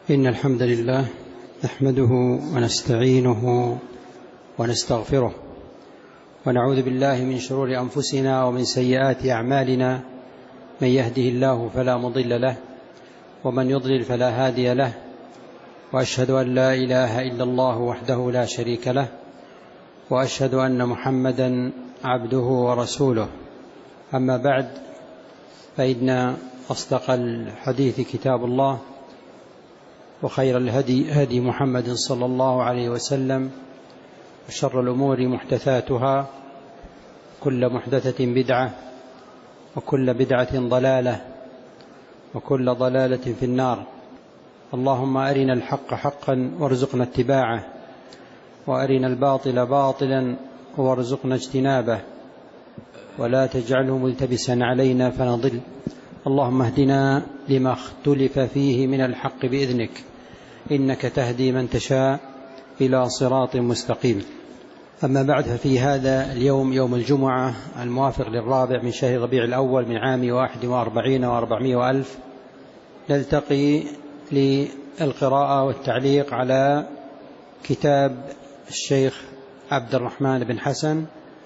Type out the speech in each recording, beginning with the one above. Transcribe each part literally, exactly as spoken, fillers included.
إن الحمد لله نحمده ونستعينه ونستغفره ونعوذ بالله من شرور أنفسنا ومن سيئات أعمالنا. من يهده الله فلا مضل له ومن يضلل فلا هادي له، وأشهد أن لا إله إلا الله وحده لا شريك له، وأشهد أن محمدا عبده ورسوله. أما بعد، فإن أصدق الحديث كتاب الله، وخير الهدي هدي محمد صلى الله عليه وسلم، وشر الأمور محدثاتها، كل محدثة بدعة، وكل بدعة ضلالة، وكل ضلالة في النار. اللهم أرنا الحق حقا وارزقنا اتباعه، وأرنا الباطل باطلا وارزقنا اجتنابه، ولا تجعله ملتبسا علينا فنضل. اللهم اهدنا لما اختلف فيه من الحق بإذنك، إنك تهدي من تشاء إلى صراط مستقيم. أما بعد، ففي هذا اليوم يوم الجمعة الموافق للرابع من شهر ربيع الأول من عام واحد وأربعين وأربعمائة وألف، نلتقي للقراءة والتعليق على كتاب الشيخ عبد الرحمن بن حسن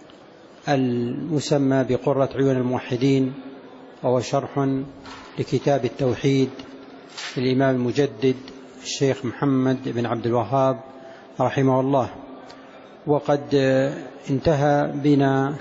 المسمى بقرة عيون الموحدين، وهو شرح لكتاب التوحيد للإمام المجدد الشيخ محمد بن عبد الوهاب رحمه الله. وقد انتهى بنا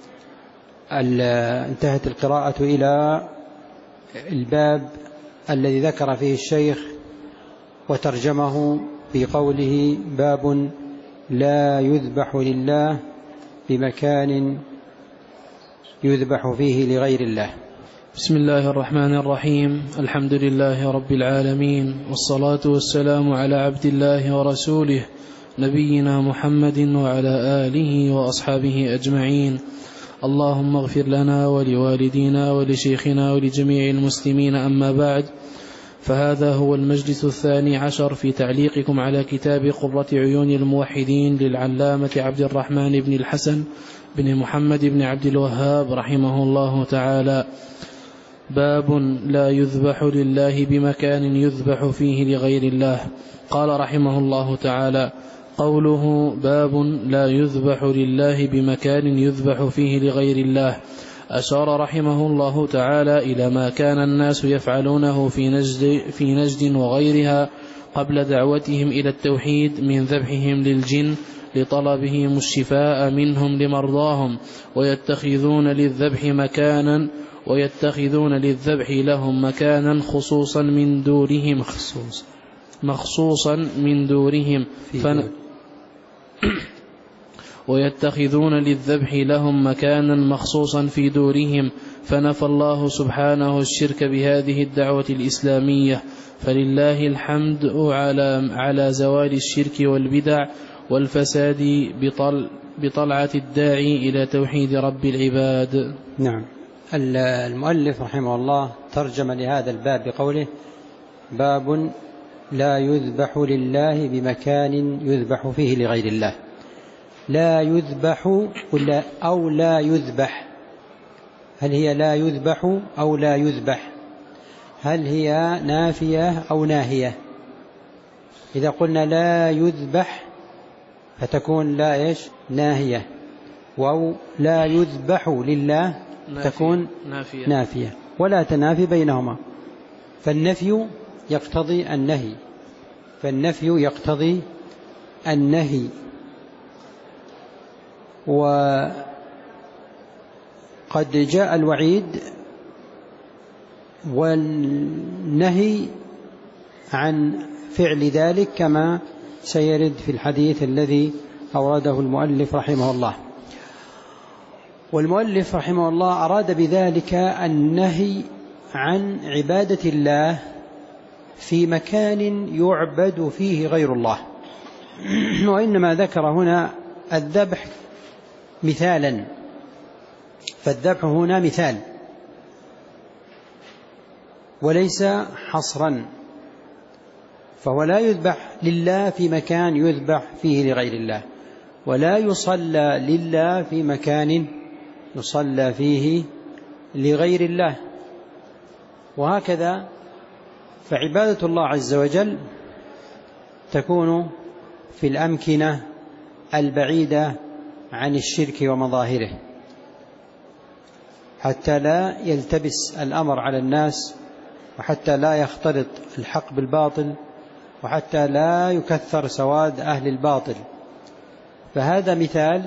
انتهت القراءة إلى الباب الذي ذكر فيه الشيخ وترجمه بقوله: باب لا يذبح لله بمكان يذبح فيه لغير الله. بسم الله الرحمن الرحيم. الحمد لله رب العالمين، والصلاة والسلام على عبد الله ورسوله نبينا محمد وعلى آله وأصحابه أجمعين. اللهم اغفر لنا ولوالدينا ولشيخنا ولجميع المسلمين. أما بعد، فهذا هو المجلس الثاني عشر في تعليقكم على كتاب قرة عيون الموحدين للعلامة عبد الرحمن بن الحسن بن محمد بن عبد الوهاب رحمه الله تعالى. باب لا يذبح لله بمكان يذبح فيه لغير الله. قال رحمه الله تعالى: قوله باب لا يذبح لله بمكان يذبح فيه لغير الله، أشار رحمه الله تعالى إلى ما كان الناس يفعلونه في نجد, في نجد وغيرها قبل دعوتهم إلى التوحيد من ذبحهم للجن لطلبهم الشفاء منهم لمرضاهم، ويتخذون للذبح مكانا ويتخذون للذبح لهم مكانا خصوصا من دورهم خصوصا مخصوصا من دورهم فن ويتخذون للذبح لهم مكانا مخصوصا في دورهم، فنفى الله سبحانه الشرك بهذه الدعوة الإسلامية. فلله الحمد على على زوال الشرك والبدع والفساد بطل بطلعة الداعي إلى توحيد رب العباد. نعم. المؤلف رحمه الله ترجم لهذا الباب بقوله: باب لا يذبح لله بمكان يذبح فيه لغير الله. لا يذبح ولا أو لا يذبح؟ هل هي لا يذبح أو لا يذبح؟ هل هي نافية أو ناهية؟ إذا قلنا لا يذبح فتكون لا إيش؟ ناهية. أو لا يذبح لله نافية. تكون نافية. نافية ولا تنافي بينهما، فالنفي يقتضي النهي فالنفي يقتضي النهي وقد جاء الوعيد والنهي عن فعل ذلك كما سيرد في الحديث الذي أورده المؤلف رحمه الله. والمؤلف رحمه الله أراد بذلك النهي عن عبادة الله في مكان يعبد فيه غير الله، وإنما ذكر هنا الذبح مثالا، فالذبح هنا مثال وليس حصرا، فهو لا يذبح لله في مكان يذبح فيه لغير الله، ولا يصلى لله في مكان يصلى فيه لغير الله. وهكذا فعبادة الله عز وجل تكون في الأمكنة البعيدة عن الشرك ومظاهره، حتى لا يلتبس الأمر على الناس، وحتى لا يختلط الحق بالباطل، وحتى لا يكثر سواد أهل الباطل. فهذا مثال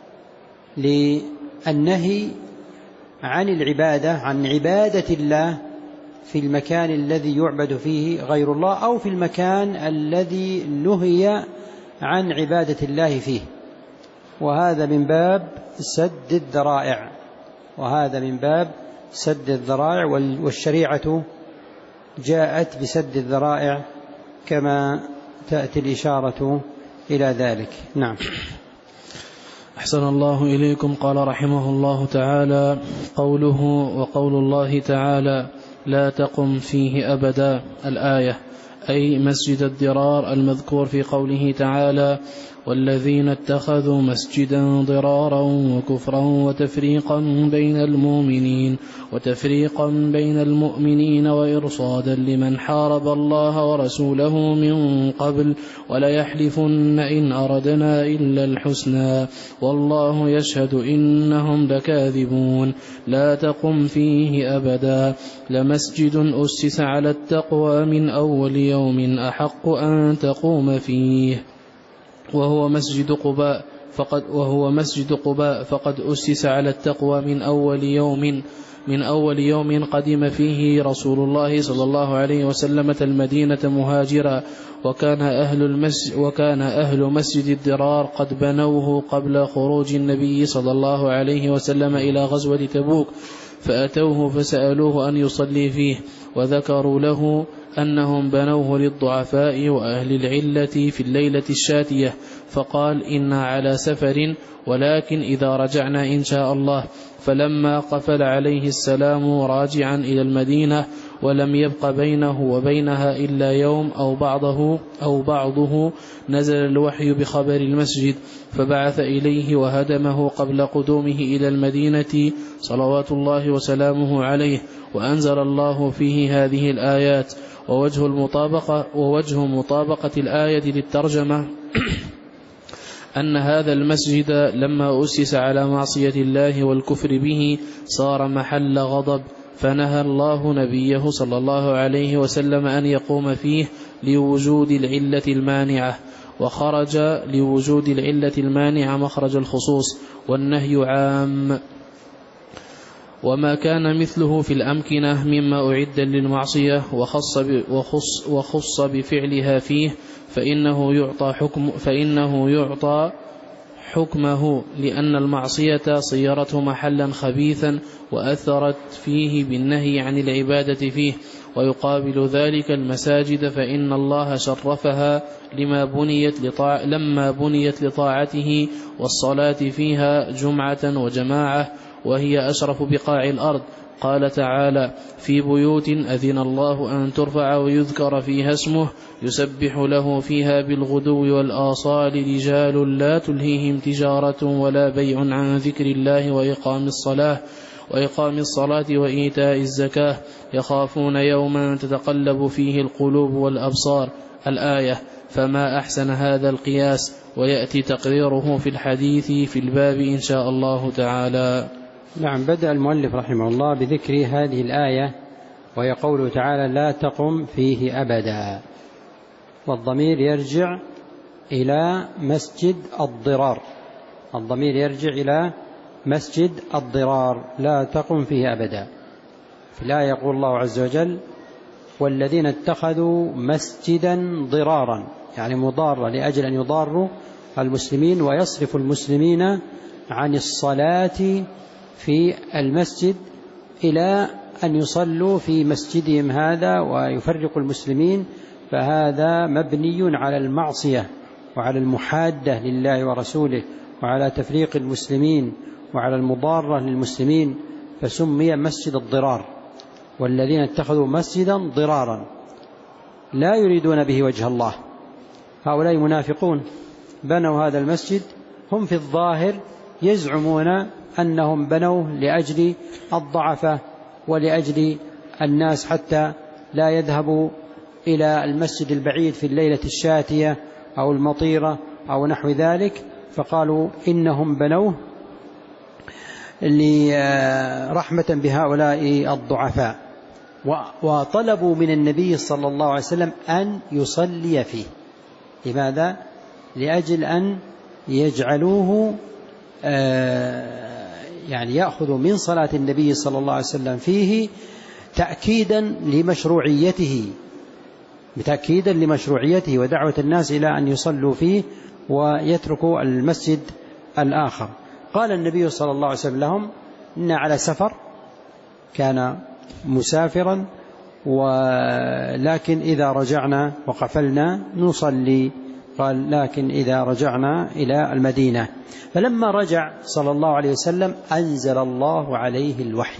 للنهي عن العبادة عن عبادة الله في المكان الذي يعبد فيه غير الله، أو في المكان الذي نهي عن عبادة الله فيه. وهذا من باب سد الذرائع وهذا من باب سد الذرائع والشريعة جاءت بسد الذرائع كما تأتي الإشارة إلى ذلك. نعم. أحسن الله إليكم. قال رحمه الله تعالى: قوله وقول الله تعالى: لا تقم فيه أبدا، الآية، أي مسجد الضرار المذكور في قوله تعالى: والذين اتخذوا مسجدا ضرارا وكفرا وتفريقا بين المؤمنين وتفريقا بين المؤمنين وإرصادا لمن حارب الله ورسوله من قبل وليحلفن إن أردنا إلا الحسنى والله يشهد إنهم لكاذبون. لا تقم فيه أبدا، لمسجد أسس على التقوى من أول يوم أحق أن تقوم فيه، وهو مسجد قباء فقد وهو مسجد قباء فقد أسس على التقوى من أول يوم من أول يوم قدم فيه رسول الله صلى الله عليه وسلم المدينة مهاجرا، وكان أهل المسجد وكان أهل مسجد الضرار قد بنوه قبل خروج النبي صلى الله عليه وسلم إلى غزوة تبوك، فأتوه فسألوه أن يصلي فيه، وذكروا له أنهم بنوه للضعفاء وأهل العلة في الليلة الشاتية، فقال: إنا على سفر ولكن إذا رجعنا إن شاء الله. فلما قفل عليه السلام راجعا إلى المدينة ولم يبق بينه وبينها إلا يوم أو بعضه أو بعضه نزل الوحي بخبر المسجد، فبعث إليه وهدمه قبل قدومه إلى المدينة صلوات الله وسلامه عليه، وأنزل الله فيه هذه الآيات. ووجه المطابقة ووجه مطابقة الآية للترجمة أن هذا المسجد لما أسس على معصية الله والكفر به صار محل غضب، فنهى الله نبيه صلى الله عليه وسلم أن يقوم فيه لوجود العلة المانعة، وخرج لوجود العلة المانعة مخرج الخصوص، والنهي عام. وما كان مثله في الأمكنة مما أعد للمعصية وخص, وخص, وخص بفعلها فيه فإنه يعطى, حكم فإنه يعطى حكمه، لأن المعصية صيرته محلا خبيثا وأثرت فيه بالنهي عن العبادة فيه. ويقابل ذلك المساجد، فإن الله شرفها لما بنيت لطاع لما بنيت لطاعته والصلاة فيها جمعة وجماعة، وهي أشرف بقاع الأرض. قال تعالى: في بيوت أذن الله أن ترفع ويذكر فيها اسمه يسبح له فيها بالغدو والآصال رجال لا تلهيهم تجارة ولا بيع عن ذكر الله وإقام الصلاة وإقام الصلاة وإيتاء الزكاة يخافون يوما تتقلب فيه القلوب والأبصار، الآية. فما أحسن هذا القياس، ويأتي تقريره في الحديث في الباب إن شاء الله تعالى. نعم. بدأ المؤلف رحمه الله بذكر هذه الآية، وهي قوله تعالى: لا تقم فيه أبدا، والضمير يرجع إلى مسجد الضرار الضمير يرجع إلى مسجد الضرار لا تقم فيه أبدا. في الآية يقول الله عز وجل: والذين اتخذوا مسجدا ضرارا، يعني مضارا لأجل أن يضاروا المسلمين ويصرف المسلمين عن الصلاة في المسجد إلى أن يصلوا في مسجدهم هذا ويفرق المسلمين، فهذا مبني على المعصية وعلى المحادة لله ورسوله وعلى تفريق المسلمين وعلى المضارة للمسلمين، فسمي مسجد الضرار. والذين اتخذوا مسجدا ضرارا لا يريدون به وجه الله، هؤلاء منافقون بنوا هذا المسجد، هم في الظاهر يزعمون أنهم بنوه لأجل الضعفة ولأجل الناس حتى لا يذهب إلى المسجد البعيد في الليلة الشاتية أو المطيرة أو نحو ذلك، فقالوا إنهم بنوه لرحمة بهؤلاء الضعفاء، وطلبوا من النبي صلى الله عليه وسلم أن يصلي فيه. لماذا؟ لأجل أن يجعلوه يعني يأخذوا من صلاة النبي صلى الله عليه وسلم فيه تأكيدا لمشروعيته بتأكيدا لمشروعيته ودعوة الناس إلى أن يصلوا فيه ويتركوا المسجد الآخر. قال النبي صلى الله عليه وسلم لهم إن على سفر، كان مسافرا، ولكن إذا رجعنا وقفلنا نصلي. قال لكن إذا رجعنا إلى المدينة. فلما رجع صلى الله عليه وسلم أنزل الله عليه الوحي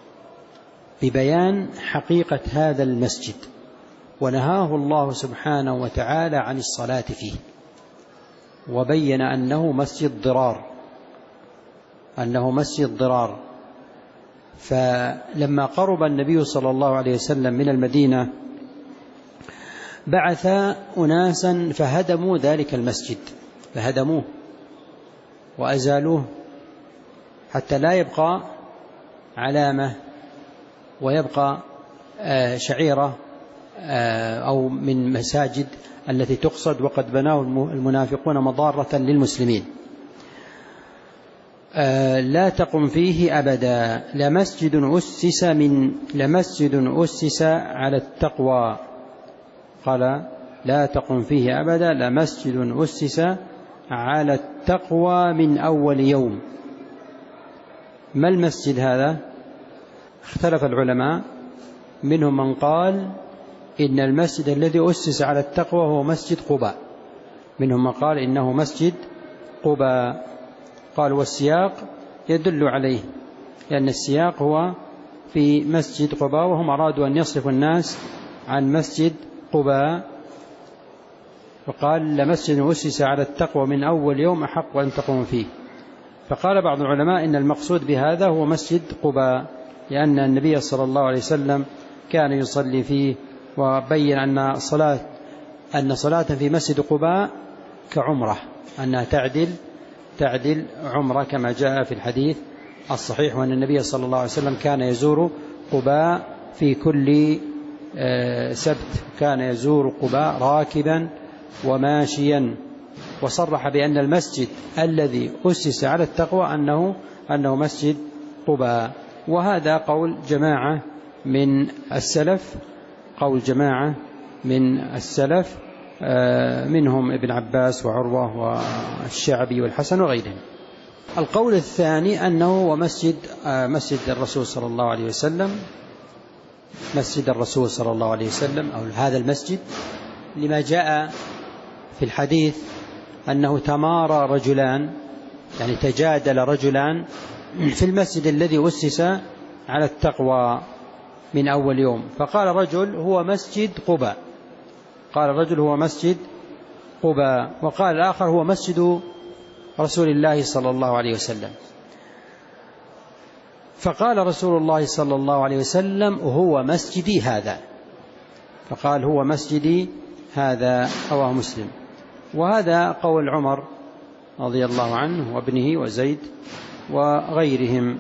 ببيان حقيقة هذا المسجد، ونهاه الله سبحانه وتعالى عن الصلاة فيه، وبين أنه مسجد ضرار أنه مسجد ضرار فلما قرب النبي صلى الله عليه وسلم من المدينة بعث أناسا فهدموا ذلك المسجد، فهدموه وأزالوه حتى لا يبقى علامة ويبقى شعيرة أو من مساجد التي تقصد، وقد بناه المنافقون مضارة للمسلمين. لا تقم فيه أبدا لمسجد أسس من لمسجد أسس على التقوى. قال لا تقم فيه أبدا لمسجد أسس على التقوى من أول يوم. ما المسجد هذا؟ اختلف العلماء، منهم من قال إن المسجد الذي أسس على التقوى هو مسجد قباء، منهم من قال إنه مسجد قباء. قال والسياق يدل عليه، لأن السياق هو في مسجد قباء، وهم أرادوا أن يصرفوا الناس عن مسجد قباء، وقال لمسجد أسس على التقوى من أول يوم أحق أن تقوم فيه. فقال بعض العلماء إن المقصود بهذا هو مسجد قباء، لأن النبي صلى الله عليه وسلم كان يصلي فيه، وبين أن صلاة أن صلاة في مسجد قباء كعمرة، أنها تعدل تعدل عمرة، كما جاء في الحديث الصحيح، وأن النبي صلى الله عليه وسلم كان يزور قباء في كل سبت، كان يزور قباء راكبا وماشيا، وصرح بأن المسجد الذي أسس على التقوى أنه أنه مسجد قباء. وهذا قول جماعة من السلف قول جماعة من السلف منهم ابن عباس وعروة والشعبي والحسن وغيرهم. القول الثاني أنه هو مسجد مسجد الرسول صلى الله عليه وسلم مسجد الرسول صلى الله عليه وسلم أو هذا المسجد، لما جاء في الحديث أنه تمارى رجلان، يعني تجادل رجلان في المسجد الذي أسس على التقوى من أول يوم، فقال رجل هو مسجد قباء قال رجل هو مسجد قباء وقال الآخر هو مسجد رسول الله صلى الله عليه وسلم. فقال رسول الله صلى الله عليه وسلم هو مسجدي هذا، فقال هو مسجدي هذا، رواه مسلم. وهذا قول عمر رضي الله عنه وابنه وزيد وغيرهم.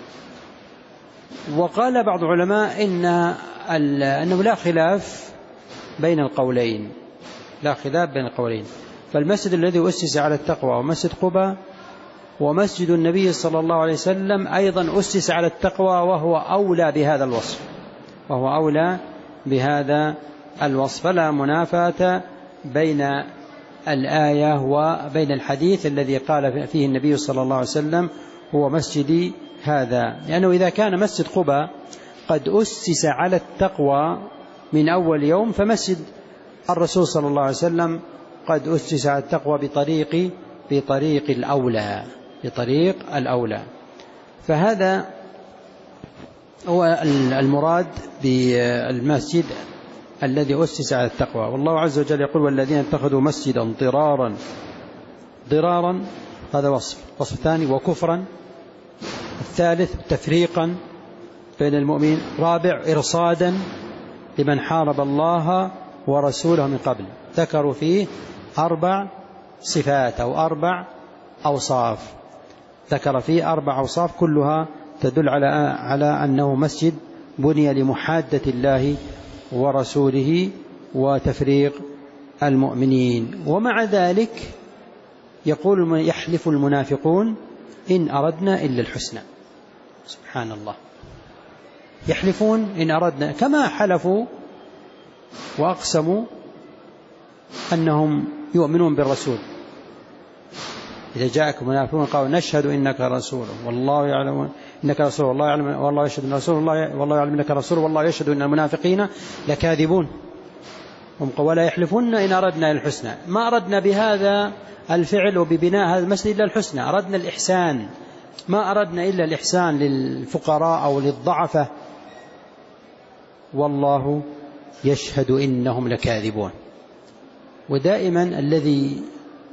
وقال بعض العلماء إن أنه لا خلاف بين القولين لا خلاف بين القولين فالمسجد الذي أسس على التقوى ومسجد قباء، ومسجد النبي صلى الله عليه وسلم أيضا أسس على التقوى، وهو أولى بهذا الوصف وهو أولى بهذا الوصف فلا منافاة بين الآية وبين الحديث الذي قال فيه النبي صلى الله عليه وسلم هو مسجدي هذا، لأنه إذا كان مسجد قباء قد أسس على التقوى من أول يوم، فمسجد الرسول صلى الله عليه وسلم قد أسس على التقوى بطريق بطريق الأولى بطريق الأولى فهذا هو المراد بالمسجد الذي أسس على التقوى. والله عز وجل يقول والذين اتخذوا مسجدا ضرارا ضرارا هذا وصف وصف ثاني، وكفرا الثالث، تفريقا بين المؤمنين، رابع إرصادا لمن حارب الله ورسوله من قبل. ذكروا فيه أربع صفات أو أربع أوصاف، ذكر فيه أربع أوصاف كلها تدل على على أنه مسجد بني لمحادة الله ورسوله وتفريق المؤمنين. ومع ذلك يقول يحلف المنافقون إن أردنا إلا الحسنى. سبحان الله، يحلفون إن أردنا، كما حلفوا وأقسموا أنهم يؤمنون بالرسول. إذا جاءك منافقون قالوا نشهد إنك رسول والله يعلم إنك رسول والله يعلم والله يشهد إن رسول الله والله يعلم إنك رسول والله يشهد إن المنافقين لكاذبون. ولا يحلفون إن أردنا الحسنى، ما أردنا بهذا الفعل وببناء هذا المسجد إلا الحسنى، أردنا الإحسان، ما أردنا إلا الإحسان للفقراء أو للضعفة، والله يشهد إنهم لكاذبون. ودائما الذي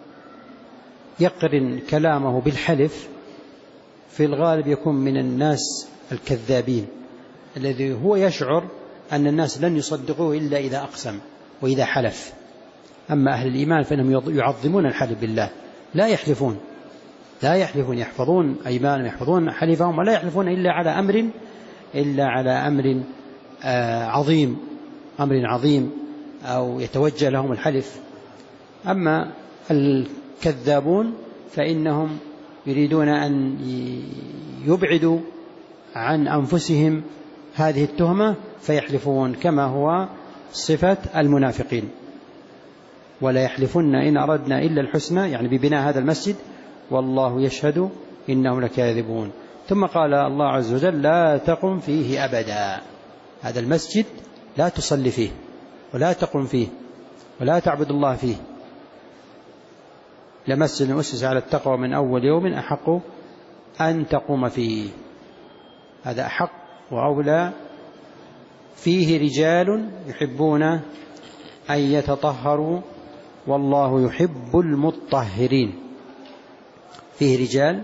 يقرن كلامه بالحلف في الغالب يكون من الناس الكذابين، الذي هو يشعر أن الناس لن يصدقوه إلا إذا أقسم وإذا حلف. أما أهل الإيمان فإنهم يعظمون الحلف بالله، لا يحلفون لا يحلفون يحفظون أيمانهم، يحفظون حلفهم، ولا يحلفون إلا على أمر إلا على أمر عظيم أمر عظيم أو يتوجه لهم الحلف. أما الكذابون فإنهم يريدون أن يبعدوا عن أنفسهم هذه التهمة فيحلفون، كما هو صفة المنافقين. ولا يحلفن إن أردنا إلا الحسنى، يعني ببناء هذا المسجد، والله يشهد إنهم لكاذبون. ثم قال الله عز وجل لا تقم فيه أبدا، هذا المسجد لا تصلي فيه ولا تقم فيه ولا تعبد الله فيه. لمسجد أسس على التقوى من أول يوم أحق أن تقوم فيه، هذا أحق وأولى. فيه رجال يحبون أن يتطهروا والله يحب المطهرين. فيه رجال،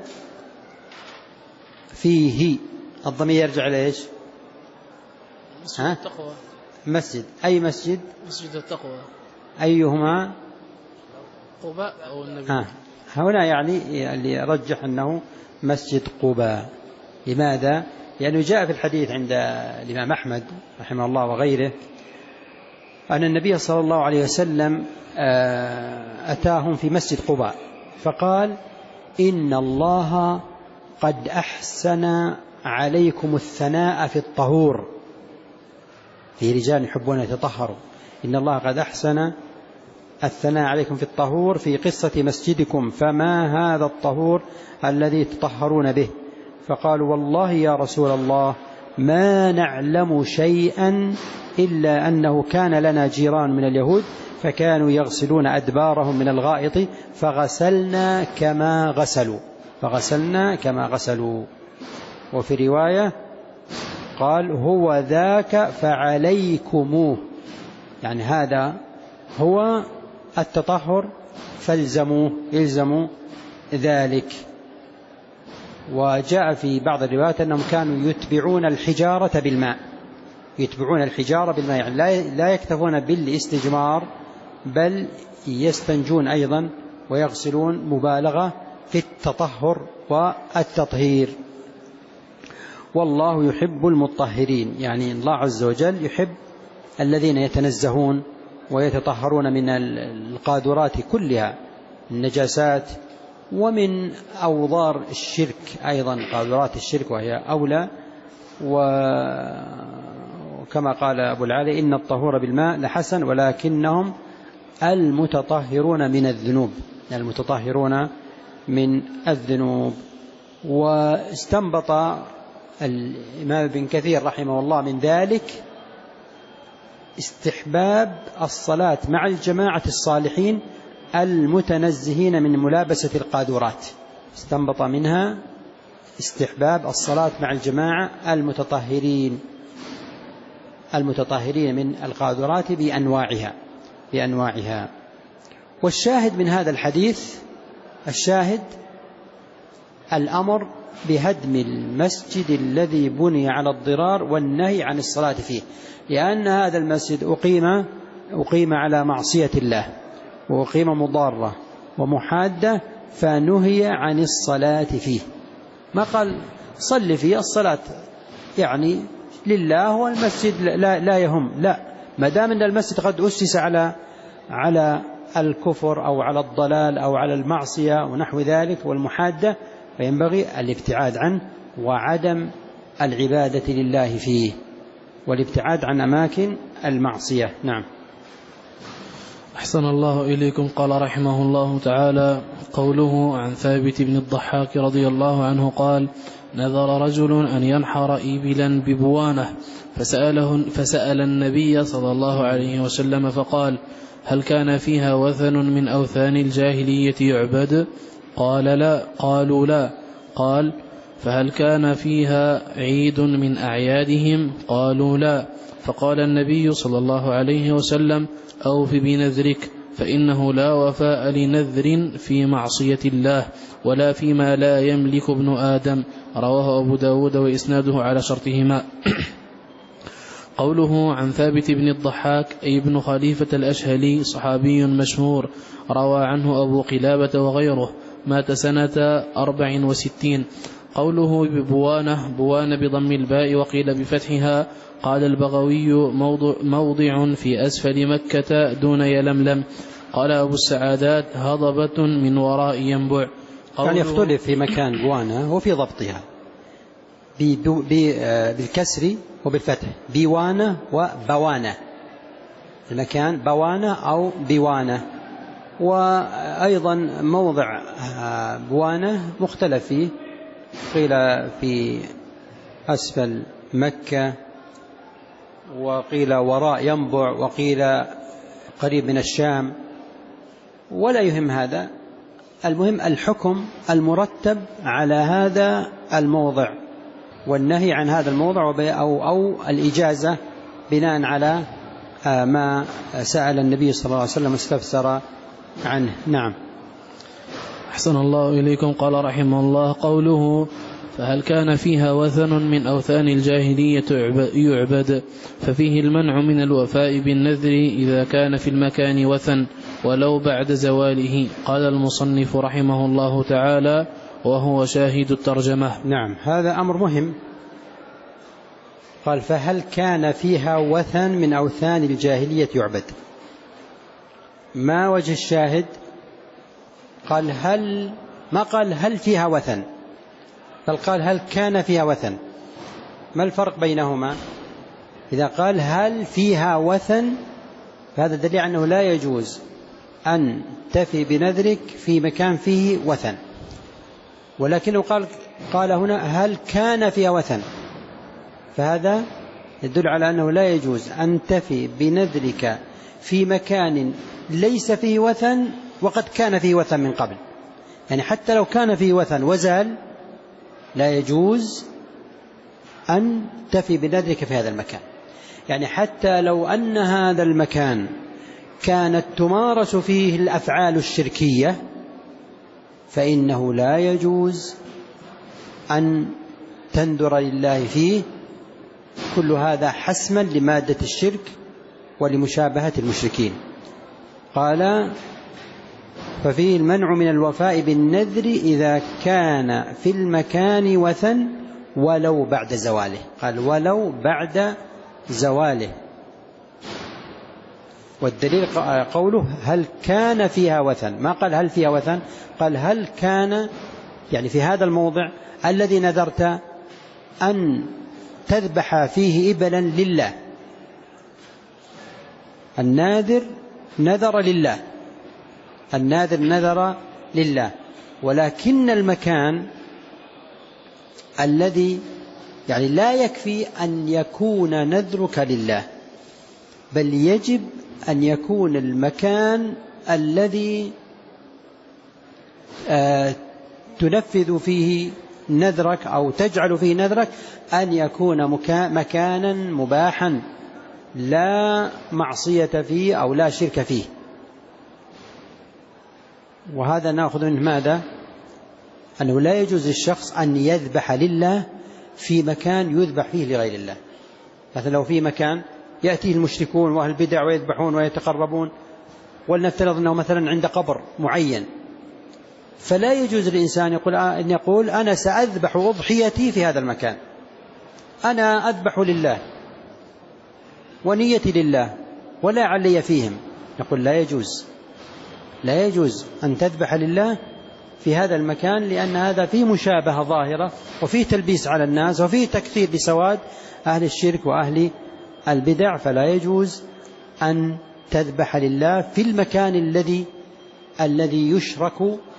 فيه الضمير يرجع إلى إيش؟ مسجد التقوى. مسجد، أي مسجد؟ مسجد التقوى. أيهما؟ قباء أو النبي. آه. هنا يعني اللي رجح أنه مسجد قباء. لماذا؟ لأنه جاء في الحديث عند الإمام أحمد رحمه الله وغيره أن النبي صلى الله عليه وسلم أتاهم في مسجد قباء فقال إن الله قد أحسن عليكم الثناء في الطهور. في رجال يحبون يتطهروا، إن الله قد أحسن الثناء عليكم في الطهور في قصة مسجدكم، فما هذا الطهور الذي تطهرون به؟ فقالوا والله يا رسول الله ما نعلم شيئا إلا أنه كان لنا جيران من اليهود فكانوا يغسلون أدبارهم من الغائط فغسلنا كما غسلوا فغسلنا كما غسلوا. وفي رواية قال هو ذاك فعليكموه، يعني هذا هو التطهر فالزموه، الزموا ذلك. وجاء في بعض الروايات أنهم كانوا يتبعون الحجارة بالماء، يتبعون الحجارة بالماء، يعني لا يكتفون بالاستجمار بل يستنجون أيضا ويغسلون، مبالغة في التطهر والتطهير. والله يحب المطهرين، يعني الله عز وجل يحب الذين يتنزهون ويتطهرون من القاذورات كلها، النجاسات، ومن أوضار الشرك أيضا، قاذورات الشرك وهي أولى. وكما قال أبو العالي إن الطهور بالماء لحسن ولكنهم المتطهرون من الذنوب، المتطهرون من الذنوب. واستنبط الإمام ابن كثير رحمه الله من ذلك استحباب الصلاة مع الجماعة الصالحين المتنزهين من ملابسة القاذورات، استنبط منها استحباب الصلاة مع الجماعة المتطهرين المتطهرين من القاذورات بأنواعها بأنواعها. والشاهد من هذا الحديث، الشاهد الأمر بهدم المسجد الذي بني على الضرار والنهي عن الصلاة فيه، لأن هذا المسجد أقيم أقيم على معصية الله وأقيم مضارة ومحادة، فنهي عن الصلاة فيه. ما قال صل فيه، الصلاة يعني لله والمسجد لا, لا يهم، لا، ما دام أن المسجد قد أسس على على الكفر أو على الضلال أو على المعصية ونحو ذلك والمحادة، فينبغي الابتعاد عنه وعدم العبادة لله فيه والابتعاد عن أماكن المعصية. نعم. أحسن الله إليكم. قال رحمه الله تعالى: قوله عن ثابت بن الضحاك رضي الله عنه قال: نذر رجل أن ينحر إبلا ببوانة فسأله فسأل النبي صلى الله عليه وسلم فقال: هل كان فيها وثن من أوثان الجاهلية يعبد؟ قال لا. قالوا لا. قال: فهل كان فيها عيد من أعيادهم؟ قالوا لا. فقال النبي صلى الله عليه وسلم: أوف بنذرك، فإنه لا وفاء لنذر في معصية الله ولا فيما لا يملك ابن آدم. رواه أبو داود وإسناده على شرطهما. قوله عن ثابت بن الضحاك أي ابن خليفة الأشهلي، صحابي مشهور، روى عنه أبو قلابة وغيره، مات سنة أربع وستين. قوله ببوانة، بوانة بضم الباء وقيل بفتحها. قال البغوي: موضع, موضع في أسفل مكة دون يلملم. قال أبو السعادات: هضبة من وراء ينبع. يعني يختلف في مكان بوانة وفي ضبطها بالكسر وبالفتح، بيوانة وبوانة، المكان بوانة أو بيوانة. وأيضا موضع بوانة مختلف فيه، قيل في أسفل مكة، وقيل وراء ينبع، وقيل قريب من الشام، ولا يهم هذا. المهم الحكم المرتب على هذا الموضع والنهي عن هذا الموضع أو, أو الإجازة بناء على ما سأل النبي صلى الله عليه وسلم واستفسر عنه. نعم. أحسن الله إليكم. قال رحمه الله: قوله فهل كان فيها وثن من أوثان الجاهلية يعبد، ففيه المنع من الوفاء بالنذر إذا كان في المكان وثن ولو بعد زواله. قال المصنف رحمه الله تعالى: وهو شاهد الترجمة. نعم، هذا أمر مهم. قال: فهل كان فيها وثن من أوثان الجاهلية يعبد؟ ما وجه الشاهد؟ قال هل، ما قال هل فيها وثن، بل قال هل كان فيها وثن. ما الفرق بينهما؟ إذا قال هل فيها وثن فهذا دليل أنه لا يجوز أن تفي بنذرك في مكان فيه وثن، ولكنه قال قال هنا هل كان فيها وثن، فهذا يدل على أنه لا يجوز أن تفي بنذرك في مكان ليس فيه وثن وقد كان فيه وثن من قبل. يعني حتى لو كان فيه وثن وزال لا يجوز أن تفي بنذرك في هذا المكان. يعني حتى لو أن هذا المكان كانت تمارس فيه الأفعال الشركية فإنه لا يجوز أن تنذر لله فيه، كل هذا حسما لمادة الشرك ولمشابهة المشركين. قال: ففيه المنع من الوفاء بالنذر إذا كان في المكان وثن ولو بعد زواله. قال ولو بعد زواله، والدليل قوله هل كان فيها وثن، ما قال هل فيها وثن، قال هل كان، يعني في هذا الموضع الذي نذرت أن تذبح فيه إبلا لله. الناذر نذر لله، الناذر نذر لله، ولكن المكان الذي يعني لا يكفي أن يكون نذرك لله، بل يجب أن يكون المكان الذي آه تنفذ فيه نذرك أو تجعل فيه نذرك أن يكون مكانا مباحا لا معصية فيه أو لا شرك فيه. وهذا نأخذ منه ماذا؟ أنه لا يجوز للشخص أن يذبح لله في مكان يذبح فيه لغير الله. مثلا لو في مكان يأتيه المشركون وأهل البدع ويذبحون ويتقربون، ولنفترض أنه مثلا عند قبر معين، فلا يجوز للإنسان يقول أن يقول أنا سأذبح أضحيتي في هذا المكان، أنا أذبح لله ونيتي لله ولا علي فيهم. نقول لا يجوز، لا يجوز أن تذبح لله في هذا المكان، لأن هذا فيه مشابهة ظاهرة وفيه تلبيس على الناس وفيه تكثير بسواد أهل الشرك وأهل البدع. فلا يجوز أن تذبح لله في المكان الذي الذي يشرك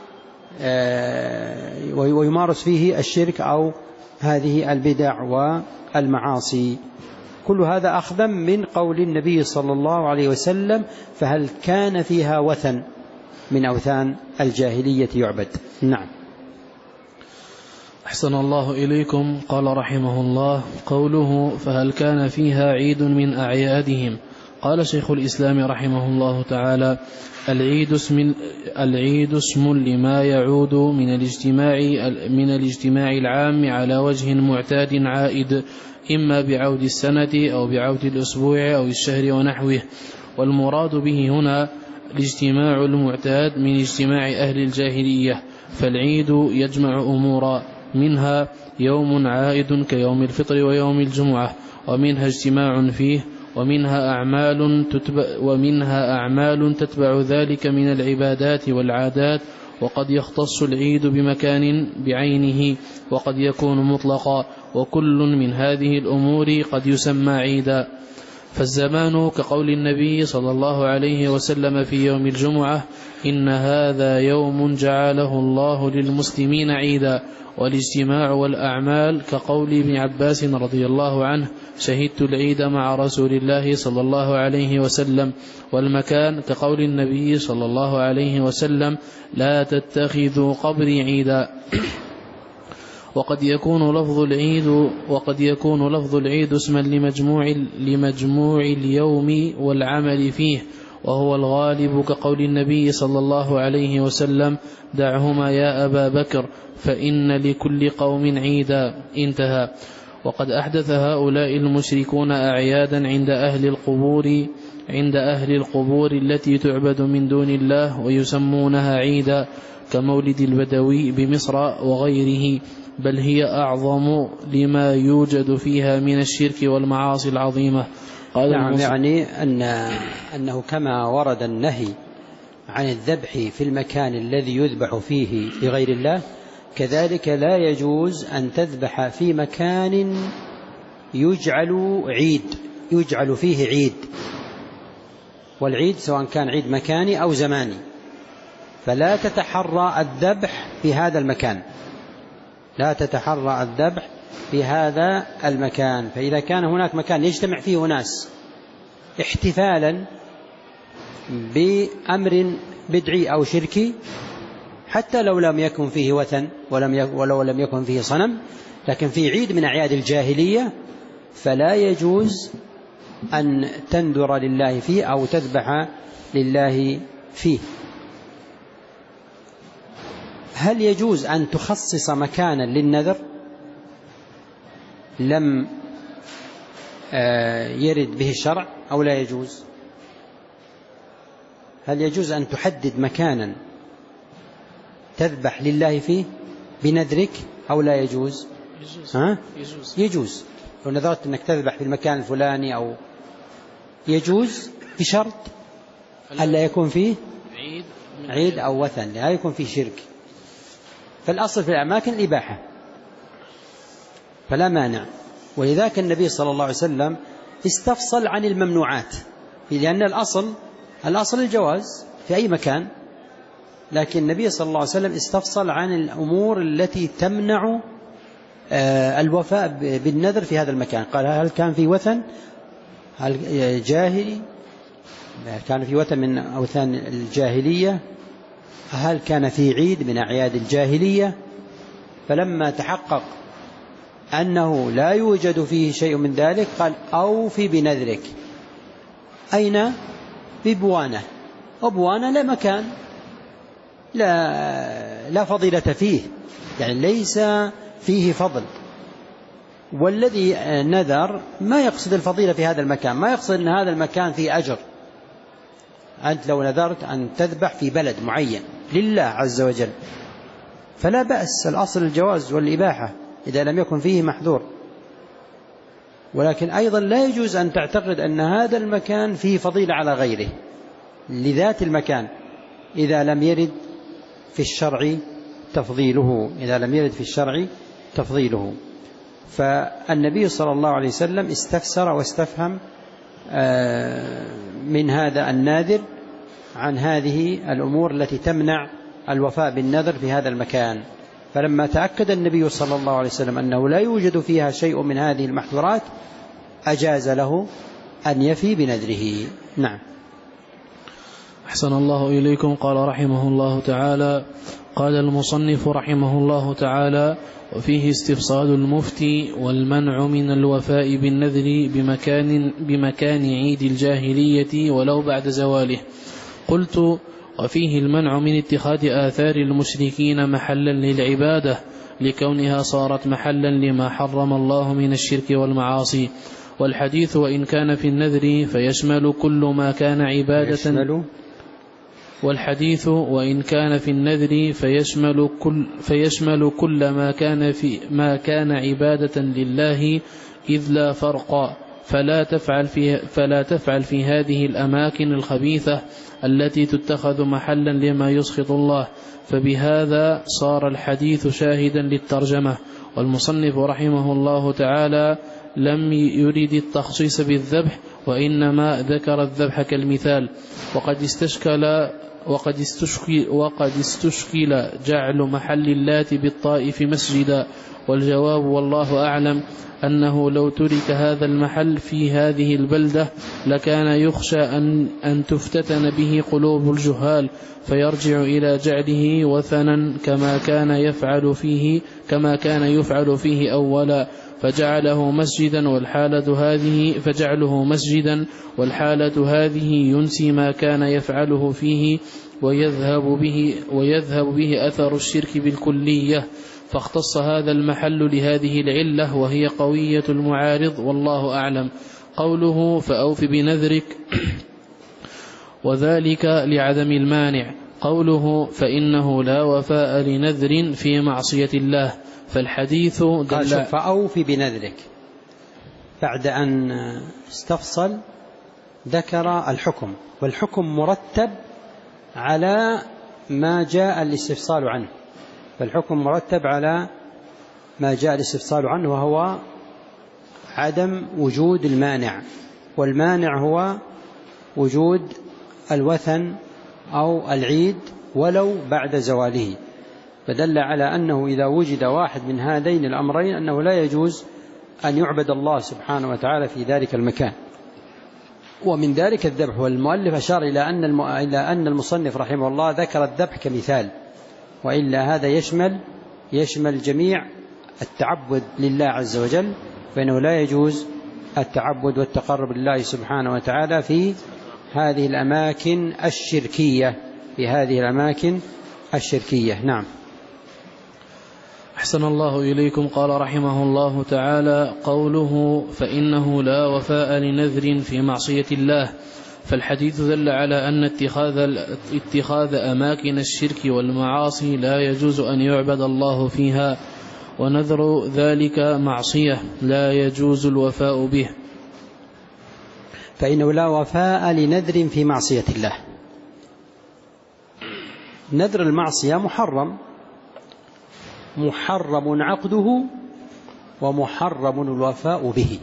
ويمارس فيه الشرك أو هذه البدع والمعاصي. كل هذا أخذا من قول النبي صلى الله عليه وسلم: فهل كان فيها وثن من أوثان الجاهلية يعبد؟ نعم. أحسن الله إليكم. قال رحمه الله: قوله فهل كان فيها عيد من أعيادهم. قال شيخ الإسلام رحمه الله تعالى: العيد اسم, العيد اسم لما يعود من الاجتماع, من الاجتماع العام على وجه معتاد عائد، إما بعود السنة أو بعود الأسبوع أو الشهر ونحوه. والمراد به هنا الاجتماع المعتاد من اجتماع أهل الجاهلية. فالعيد يجمع أمورا، منها يوم عائد كيوم الفطر ويوم الجمعة، ومنها اجتماع فيه، ومنها أعمال تتبع, ومنها أعمال تتبع ذلك من العبادات والعادات. وقد يختص العيد بمكان بعينه، وقد يكون مطلقا، وكل من هذه الأمور قد يسمى عيدا. فالزمان كقول النبي صلى الله عليه وسلم في يوم الجمعة: إن هذا يوم جعله الله للمسلمين عيدا. والاجتماع والأعمال كقول ابن عباس رضي الله عنه: شهدت العيد مع رسول الله صلى الله عليه وسلم. والمكان كقول النبي صلى الله عليه وسلم: لا تتخذوا قبري عيدا. وقد يكون لفظ العيد وقد يكون لفظ العيد اسما لمجموع لمجموع اليوم والعمل فيه، وهو الغالب كقول النبي صلى الله عليه وسلم: دعهما يا أبا بكر فإن لكل قوم عيدا. انتهى. وقد أحدث هؤلاء المشركون أعيادا عند أهل القبور عند أهل القبور التي تعبد من دون الله، ويسمونها عيدا، كمولد البدوي بمصر وغيره، بل هي أعظم لما يوجد فيها من الشرك والمعاصي العظيمة. قال نعم، يعني أن أنه كما ورد النهي عن الذبح في المكان الذي يذبح فيه لغير الله، كذلك لا يجوز أن تذبح في مكان يجعل عيد يجعل فيه عيد، والعيد سواء كان عيد مكاني أو زماني، فلا تتحرى الذبح في هذا المكان لا تتحرى الذبح في هذا المكان. فإذا كان هناك مكان يجتمع فيه ناس احتفالا بأمر بدعي أو شركي، حتى لو لم يكن فيه وثن ولو لم يكن فيه صنم، لكن في عيد من أعياد الجاهلية، فلا يجوز أن تنذر لله فيه أو تذبح لله فيه. هل يجوز أن تخصص مكانا للنذر لم يرد به الشرع أو لا يجوز؟ هل يجوز أن تحدد مكانا تذبح لله فيه بنذرك أو لا يجوز؟ يجوز. ها؟ يجوز. يجوز. لو نذرت أنك تذبح في المكان الفلاني أو يجوز، بشرط ألا يكون فيه عيد, عيد أو وثن، لا يكون فيه شرك. فالأصل في الأماكن الإباحة فلا مانع. ولذلك النبي صلى الله عليه وسلم استفصل عن الممنوعات، لأن الأصل الأصل الجواز في أي مكان، لكن النبي صلى الله عليه وسلم استفصل عن الأمور التي تمنع الوفاء بالنذر في هذا المكان. قال: هل كان في وثن هل جاهلي كان في وثن من أوثان الجاهلية؟ هل كان في عيد من أعياد الجاهلية؟ فلما تحقق أنه لا يوجد فيه شيء من ذلك قال: أوفي بنذرك. أين؟ ببوانة. وبوانة لا مكان لا, لا فضيلة فيه، يعني ليس فيه فضل. والذي نذر ما يقصد الفضيلة في هذا المكان، ما يقصد أن هذا المكان فيه أجر. أنت لو نذرت أن تذبح في بلد معين لله عز وجل فلا بأس، الأصل الجواز والإباحة إذا لم يكن فيه محذور. ولكن أيضا لا يجوز أن تعتقد أن هذا المكان فيه فضيلة على غيره لذات المكان إذا لم يرد في الشرع تفضيله إذا لم يرد في الشرع تفضيله. فالنبي صلى الله عليه وسلم استفسر واستفهم من هذا الناذر عن هذه الأمور التي تمنع الوفاء بالنذر في هذا المكان. فلما تأكد النبي صلى الله عليه وسلم أنه لا يوجد فيها شيء من هذه المحظورات أجاز له أن يفي بنذره. نعم. أحسن الله إليكم. قال رحمه الله تعالى: قال المصنف رحمه الله تعالى: وفيه استفصال المفتي والمنع من الوفاء بالنذر بمكان, بمكان عيد الجاهلية ولو بعد زواله. قلت: وفيه المنع من اتخاذ آثار المشركين محلا للعبادة لكونها صارت محلا لما حرم الله من الشرك والمعاصي. والحديث وإن كان في النذر فيشمل كل ما كان عبادة يشمل والحديث وإن كان في النذر فيشمل كل, فيشمل كل ما كان في ما كان عبادة لله إذ لا فرق. فلا تفعل في فلا تفعل في هذه الأماكن الخبيثة التي تتخذ محلا لما يسخط الله. فبهذا صار الحديث شاهدا للترجمة. والمصنف رحمه الله تعالى لم يرد التخصيص بالذبح وإنما ذكر الذبح كالمثال. وقد استشكل وقد استشكل وقد استشكل جعل محل اللات بالطائف مسجدا. والجواب والله أعلم أنه لو ترك هذا المحل في هذه البلدة لكان يخشى أن, أن تفتتن به قلوب الجهال فيرجع إلى جعله وثنا كما كان يفعل فيه كما كان يفعل فيه أولا فجعله مسجدا والحالة هذه فجعله مسجدا والحالة هذه ينسي ما كان يفعله فيه ويذهب به ويذهب به أثر الشرك بالكلية. فاختص هذا المحل لهذه العلة وهي قوية المعارض والله أعلم. قوله فأوف بنذرك وذلك لعدم المانع. قوله فإنه لا وفاء لنذر في معصية الله. فالحديث دل فأوف بنذرك بعد أن استفصل ذكر الحكم، والحكم مرتب على ما جاء الاستفصال عنه. فالحكم مرتب على ما جاء الاستفصال عنه وهو عدم وجود المانع، والمانع هو وجود الوثن أو العيد ولو بعد زواله. فدل على أنه إذا وجد واحد من هذين الأمرين أنه لا يجوز أن يعبد الله سبحانه وتعالى في ذلك المكان، ومن ذلك الذبح. والمؤلف أشار إلى أن الم... إلى أن المصنف رحمه الله ذكر الذبح كمثال، وإلا هذا يشمل يشمل جميع التعبد لله عز وجل، فإنه لا يجوز التعبد والتقرب لله سبحانه وتعالى في هذه الأماكن الشركية في هذه الأماكن الشركية. نعم. أحسن الله إليكم. قال رحمه الله تعالى: قوله فإنه لا وفاء لنذر في معصية الله. فالحديث دل على أن اتخاذ, اتخاذ أماكن الشرك والمعاصي لا يجوز أن يعبد الله فيها، ونذر ذلك معصية لا يجوز الوفاء به. فإنه لا وفاء لنذر في معصية الله. نذر المعصية محرم محرم عقده ومحرم الوفاء به.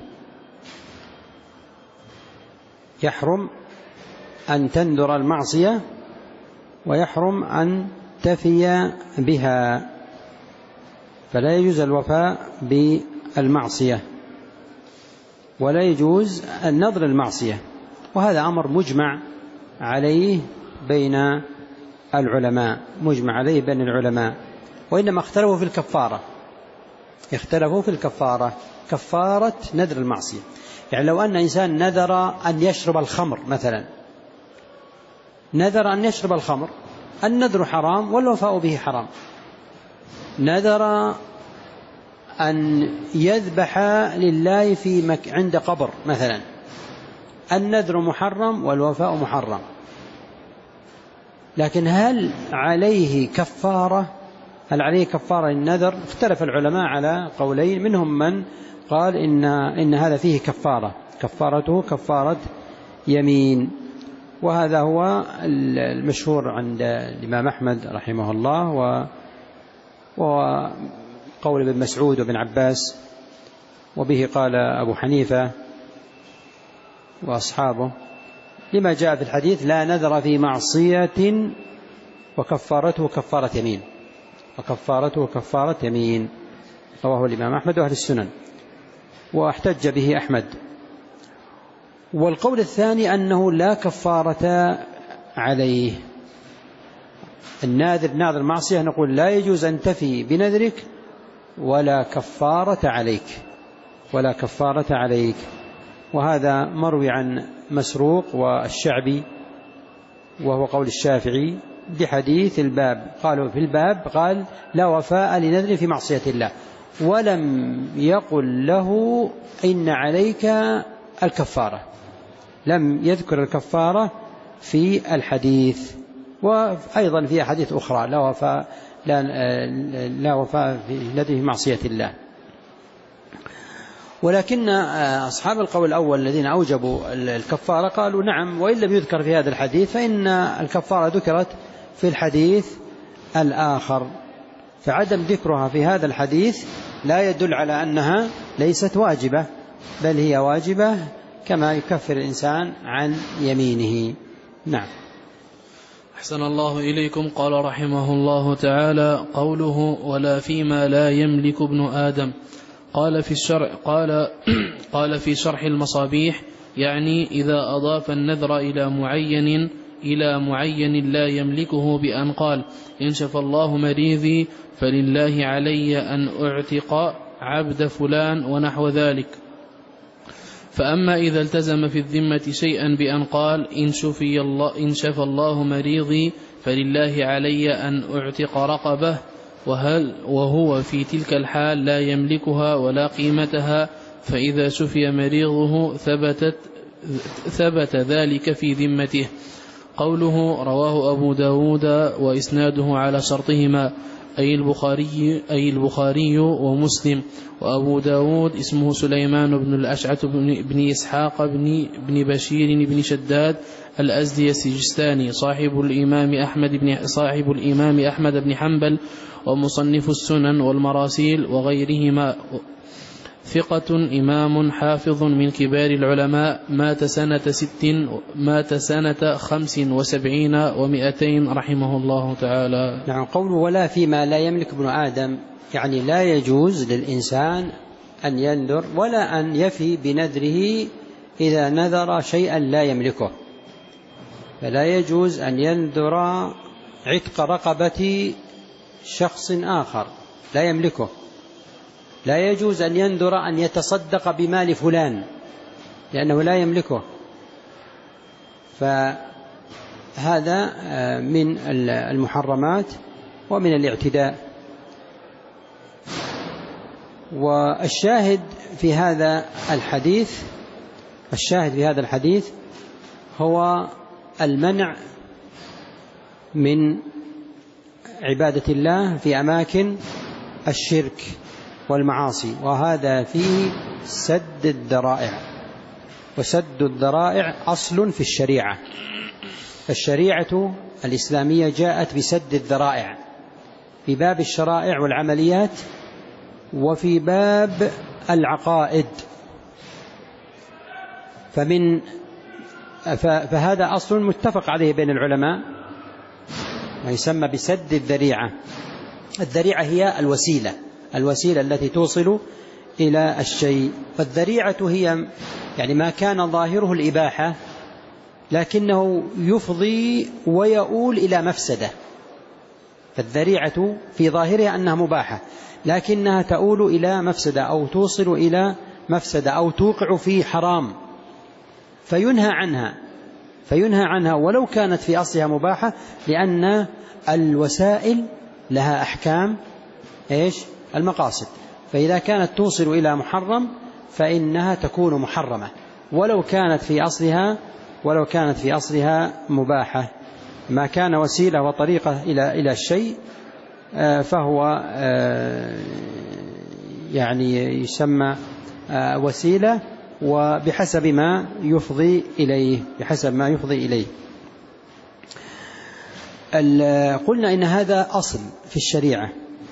يحرم أن تنذر المعصية ويحرم أن تفي بها، فلا يجوز الوفاء بالمعصية ولا يجوز النذر المعصية. وهذا أمر مجمع عليه بين العلماء مجمع عليه بين العلماء وإنما اختلفوا في الكفارة اختلفوا في الكفارة كفارة نذر المعصية. يعني لو أن إنسان نذر أن يشرب الخمر مثلا، نذر أن يشرب الخمر، النذر حرام والوفاء به حرام. نذر أن يذبح لله في مك... عند قبر مثلا، النذر محرم والوفاء محرم، لكن هل عليه كفارة؟ هل عليه كفارة النذر؟ اختلف العلماء على قولين، منهم من قال إن, إن هذا فيه كفارة، كفارته كفارة يمين، وهذا هو المشهور عند الإمام أحمد رحمه الله، وقول ابن مسعود وابن عباس، وبه قال أبو حنيفة وأصحابه، لما جاء في الحديث لا نذر في معصية وكفارته كفارة يمين، وكفارته كفارة يمين، رواه الإمام أحمد وأهل السنن، واحتج به أحمد. والقول الثاني أنه لا كفارة عليه، الناذر ناذر معصية نقول لا يجوز أن تفي بنذرك ولا كفارة عليك، ولا كفارة عليك. وهذا مروي عن مسروق والشعبي، وهو قول الشافعي بحديث الباب، قالوا في الباب قال لا وفاء لنذر في معصية الله، ولم يقل له إن عليك الكفارة، لم يذكر الكفارة في الحديث. وأيضا في حديث أخرى لا وفاء لا, لا وفاء في نذر في معصية الله. ولكن أصحاب القول الأول الذين أوجبوا الكفارة قالوا نعم، وإن لم يذكر في هذا الحديث فإن الكفارة ذكرت في الحديث الآخر، فعدم ذكرها في هذا الحديث لا يدل على أنها ليست واجبة، بل هي واجبة كما يكفر الإنسان عن يمينه. نعم. أحسن الله إليكم. قال رحمه الله تعالى: قوله ولا فيما لا يملك ابن آدم، قال في الشرع قال قال في شرح المصابيح، يعني إذا أضاف النذر إلى معين إلى معين لا يملكه بأن قال إن شفى الله مريضي فلله علي أن أعتق عبد فلان ونحو ذلك. فأما إذا التزم في الذمة شيئا بأن قال إن شفي الله إن شفى الله مريضي فلله علي أن أعتق رقبة، وهل وهو في تلك الحال لا يملكها ولا قيمتها، فإذا شفي مريضه ثبتت ثبت ذلك في ذمته. قوله رواه أبو داود وإسناده على شرطهما، أي البخاري, أي البخاري ومسلم. وأبو داود اسمه سليمان بن الأشعث بن إسحاق بن, بن بشير بن شداد الأزدي السجستاني، صاحب الإمام أحمد بن صاحب الإمام أحمد بن حنبل ومصنف السنن والمراسيل وغيرهما، ثقة إمام حافظ من كبار العلماء، مات سنة ست مات سنة خمس وسبعين ومئتين رحمه الله تعالى. نعم. قوله ولا فيما لا يملك ابن آدم، يعني لا يجوز للإنسان أن ينذر ولا أن يفي بنذره إذا نذر شيئا لا يملكه، فلا يجوز أن ينذر عتق رقبة شخص آخر لا يملكه، لا يجوز أن ينذر أن يتصدق بمال فلان لأنه لا يملكه، فهذا من المحرمات ومن الاعتداء. والشاهد في هذا الحديث الشاهد في هذا الحديث هو المنع من عبادة الله في أماكن الشرك والمعاصي، وهذا فيه سد الذرائع، وسد الذرائع أصل في الشريعة، فالشريعة الإسلامية جاءت بسد الذرائع في باب الشرائع والعمليات وفي باب العقائد، فمن فهذا أصل متفق عليه بين العلماء، ما يسمى بسد الذريعة. الذريعة هي الوسيلة الوسيلة التي توصل إلى الشيء، فالذريعة هي يعني ما كان ظاهره الإباحة لكنه يفضي ويؤول إلى مفسدة، فالذريعة في ظاهرها أنها مباحة لكنها تؤول إلى مفسدة أو توصل إلى مفسدة أو توقع في حرام فينهى عنها فينهى عنها ولو كانت في أصلها مباحة، لأن الوسائل لها أحكام إيش المقاصد. فإذا كانت توصل إلى محرم فإنها تكون محرمة ولو كانت في أصلها ولو كانت في أصلها مباحة. ما كان وسيلة وطريقة إلى إلى الشيء فهو يعني يسمى وسيلة وبحسب ما يفضي إليه بحسب ما يفضي إليه. قلنا إن هذا أصل في الشريعة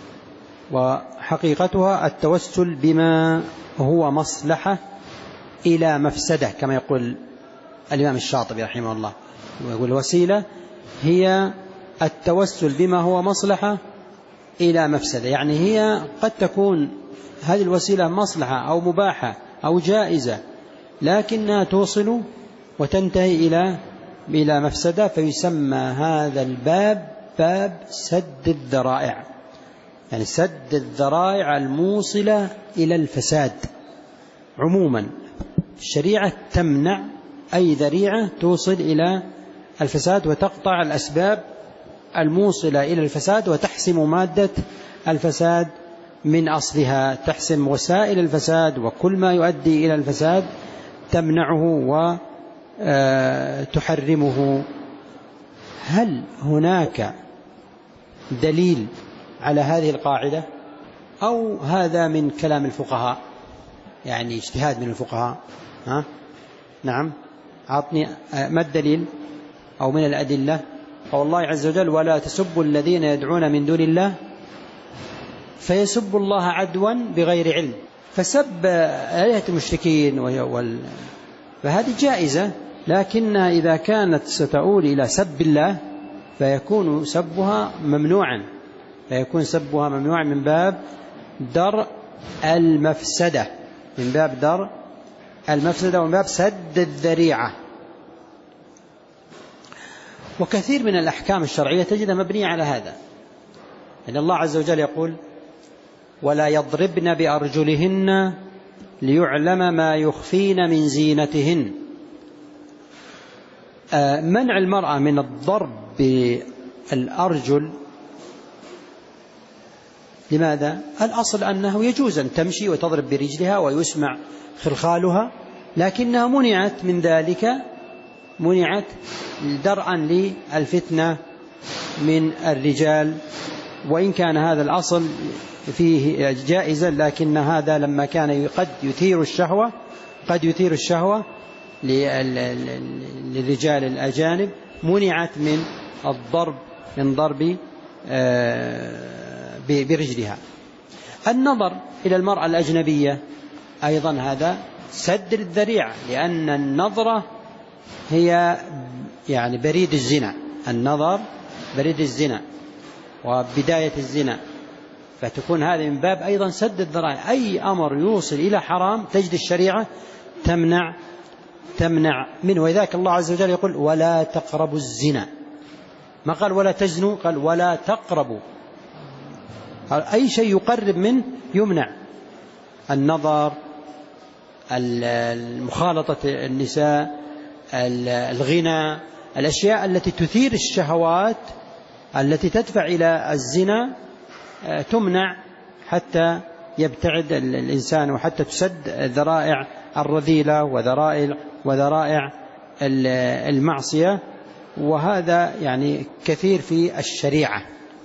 وحقيقتها التوسل بما هو مصلحة إلى مفسدة كما يقول الإمام الشاطبي رحمه الله. يقول الوسيلة هي التوسل بما هو مصلحة إلى مفسدة، يعني هي قد تكون هذه الوسيلة مصلحة أو مباحة أو جائزة لكنها توصل وتنتهي إلى إلى مفسدة، فيسمى هذا الباب باب سد الذرائع، يعني سد الذرائع الموصلة إلى الفساد. عموما الشريعة تمنع أي ذريعة توصل إلى الفساد وتقطع الأسباب الموصلة إلى الفساد وتحسم مادة الفساد من أصلها، تحسم وسائل الفساد وكل ما يؤدي إلى الفساد تمنعه وتحرمه. هل هناك دليل على هذه القاعدة أو هذا من كلام الفقهاء، يعني اجتهاد من الفقهاء؟ ها؟ نعم، أعطني ما الدليل أو من الأدلة؟ قال الله عز وجل: ولا تسبوا الذين يدعون من دون الله فيسبوا الله عدوا بغير علم. فسب آلهة المشركين وال... فهذه جائزة، لكنها إذا كانت ستؤول إلى سب الله فيكون سبها ممنوعا، فيكون سبها ممنوعا من باب درء المفسدة، من باب درء المفسدة ومن باب سد الذريعة. وكثير من الأحكام الشرعية تجدها مبنية على هذا، إن الله عز وجل يقول: ولا يضربن بأرجلهن ليعلم ما يخفين من زينتهن. منع المرأة من الضرب بالأرجل لماذا؟ الأصل أنه يجوز أن تمشي وتضرب برجلها ويسمع خلخالها، لكنها منعت من ذلك، منعت درءا للفتنة من الرجال، وإن كان هذا الأصل فيه جائزا، لكن هذا لما كان قد يثير الشهوة قد يثير الشهوة للرجال الأجانب منعت من الضرب من ضرب برجلها. النظر إلى المرأة الأجنبية أيضا هذا سد الذريعة، لأن النظرة هي يعني بريد الزنا، النظر بريد الزنا وبداية الزنا، فتكون هذه من باب أيضا سد الذرائع. أي أمر يوصل إلى حرام تجد الشريعة تمنع تمنع منه، وذاك الله عز وجل يقول: ولا تقربوا الزنا، ما قال ولا تزنوا، قال ولا تقربوا. أي شيء يقرب منه يمنع، النظر، المخالطة النساء، الغنى، الأشياء التي تثير الشهوات التي تدفع إلى الزنا تمنع حتى يبتعد الإنسان، وحتى تسد ذرائع الرذيلة وذرائع وذرائع المعصية. وهذا يعني كثير في الشريعة.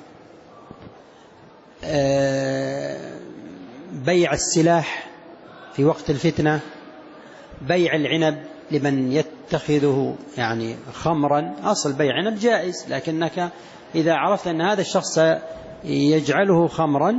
بيع السلاح في وقت الفتنة، بيع العنب لمن يتخذه يعني خمرا، أصل بيع عنب جائز، لكنك إذا عرفت أن هذا الشخص يجعله خمرا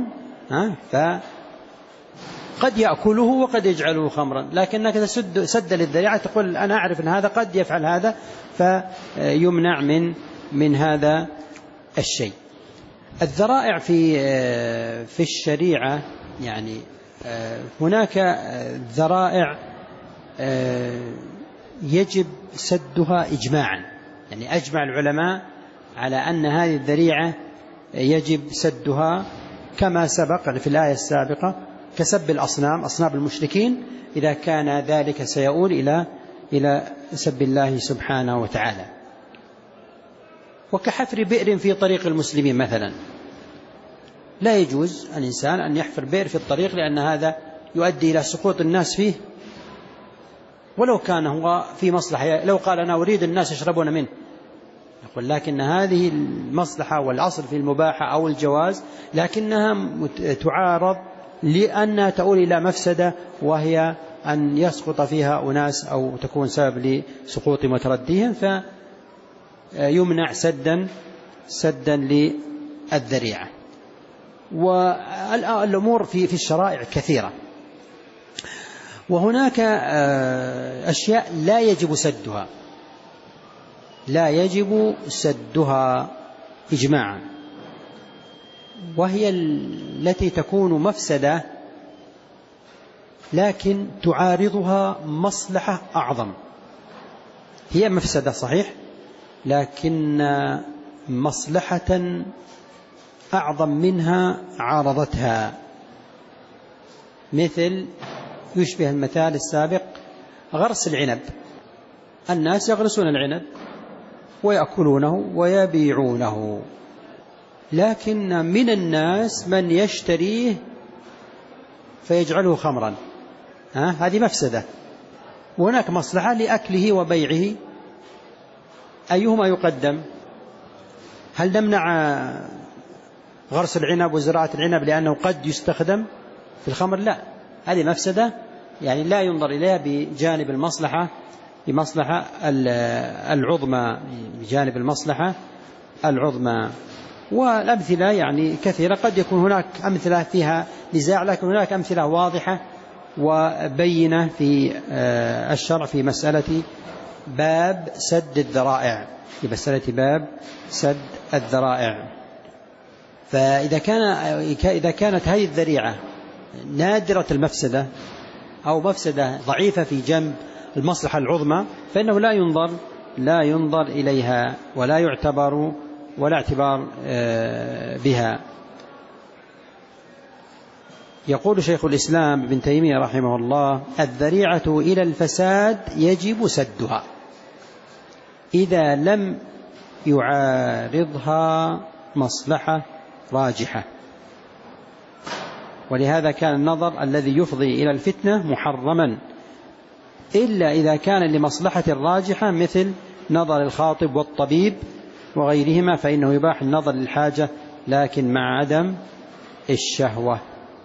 فقد يأكله وقد يجعله خمرا، لكنك تسد سد للذريعة، تقول أنا أعرف أن هذا قد يفعل هذا، فيمنع من من هذا الشيء. الذرائع في في الشريعة يعني هناك ذرائع يجب سدها إجماعا، يعني أجمع العلماء على أن هذه الذريعة يجب سدها كما سبق في الآية السابقة، كسب الأصنام، أصنام المشركين، إذا كان ذلك سيؤول إلى إلى سب الله سبحانه وتعالى. وكحفر بئر في طريق المسلمين مثلا، لا يجوز الإنسان أن يحفر بئر في الطريق، لأن هذا يؤدي إلى سقوط الناس فيه، ولو كان هو في مصلحة. لو قال أنا أريد الناس يشربون منه، نقول لكن هذه المصلحة والأصل في المباحة أو الجواز، لكنها تعارض لأنها تؤول إلى مفسدة، وهي أن يسقط فيها أناس أو تكون سبب لسقوط مترديهم، فيمنع سدا سدا للذريعة. والأمور في في الشرائع كثيرة، وهناك أشياء لا يجب سدها، لا يجب سدها إجماعا، وهي التي تكون مفسدة لكن تعارضها مصلحة أعظم. هي مفسدة صحيح، لكن مصلحة أعظم منها عارضتها، مثل يشبه المثال السابق غرس العنب. الناس يغرسون العنب ويأكلونه ويبيعونه، لكن من الناس من يشتريه فيجعله خمرا، ها؟ هذه مفسدة، وهناك مصلحة لأكله وبيعه. أيهما يقدم؟ هل نمنع غرس العنب وزراعة العنب لأنه قد يستخدم في الخمر؟ لا، هذه مفسدة يعني لا ينظر إليها بجانب المصلحة بمصلحة العظمى بجانب المصلحة العظمى. والأمثلة يعني كثيرة، قد يكون هناك أمثلة فيها نزاع، لكن هناك أمثلة واضحة وبينة في الشرع في مسألة باب سد الذرائع، في مسألة باب سد الذرائع. فإذا كان إذا كانت هذه الذريعة نادرة المفسدة أو مفسدة ضعيفة في جنب المصلحة العظمى، فإنه لا ينظر لا ينظر إليها ولا يعتبر ولا اعتبار بها. يقول شيخ الإسلام ابن تيمية رحمه الله: الذريعة إلى الفساد يجب سدها إذا لم يعارضها مصلحة راجحة. ولهذا كان النظر الذي يفضي إلى الفتنة محرما، إلا إذا كان لمصلحة راجحة مثل نظر الخاطب والطبيب وغيرهما، فإنه يباح النظر للحاجة لكن مع عدم الشهوة.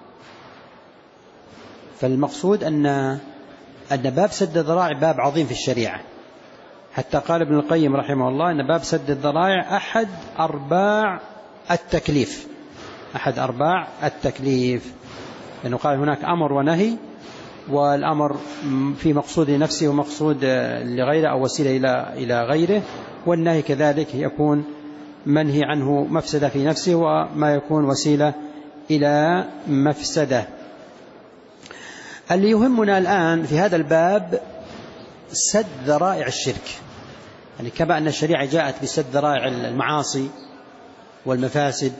فالمقصود أن أن باب سد الذرائع باب عظيم في الشريعة، حتى قال ابن القيم رحمه الله أن باب سد الذرائع أحد أرباع التكليف، أحد أرباع التكليف، لأنه قال هناك أمر ونهي، والأمر في مقصود لنفسه ومقصود لغيره أو وسيلة إلى إلى غيره، والنهي كذلك يكون منهي عنه مفسدة في نفسه وما يكون وسيلة إلى مفسدة. اللي يهمنا الآن في هذا الباب سد ذرائع الشرك، يعني كما أن الشريعة جاءت بسد ذرائع المعاصي والمفاسد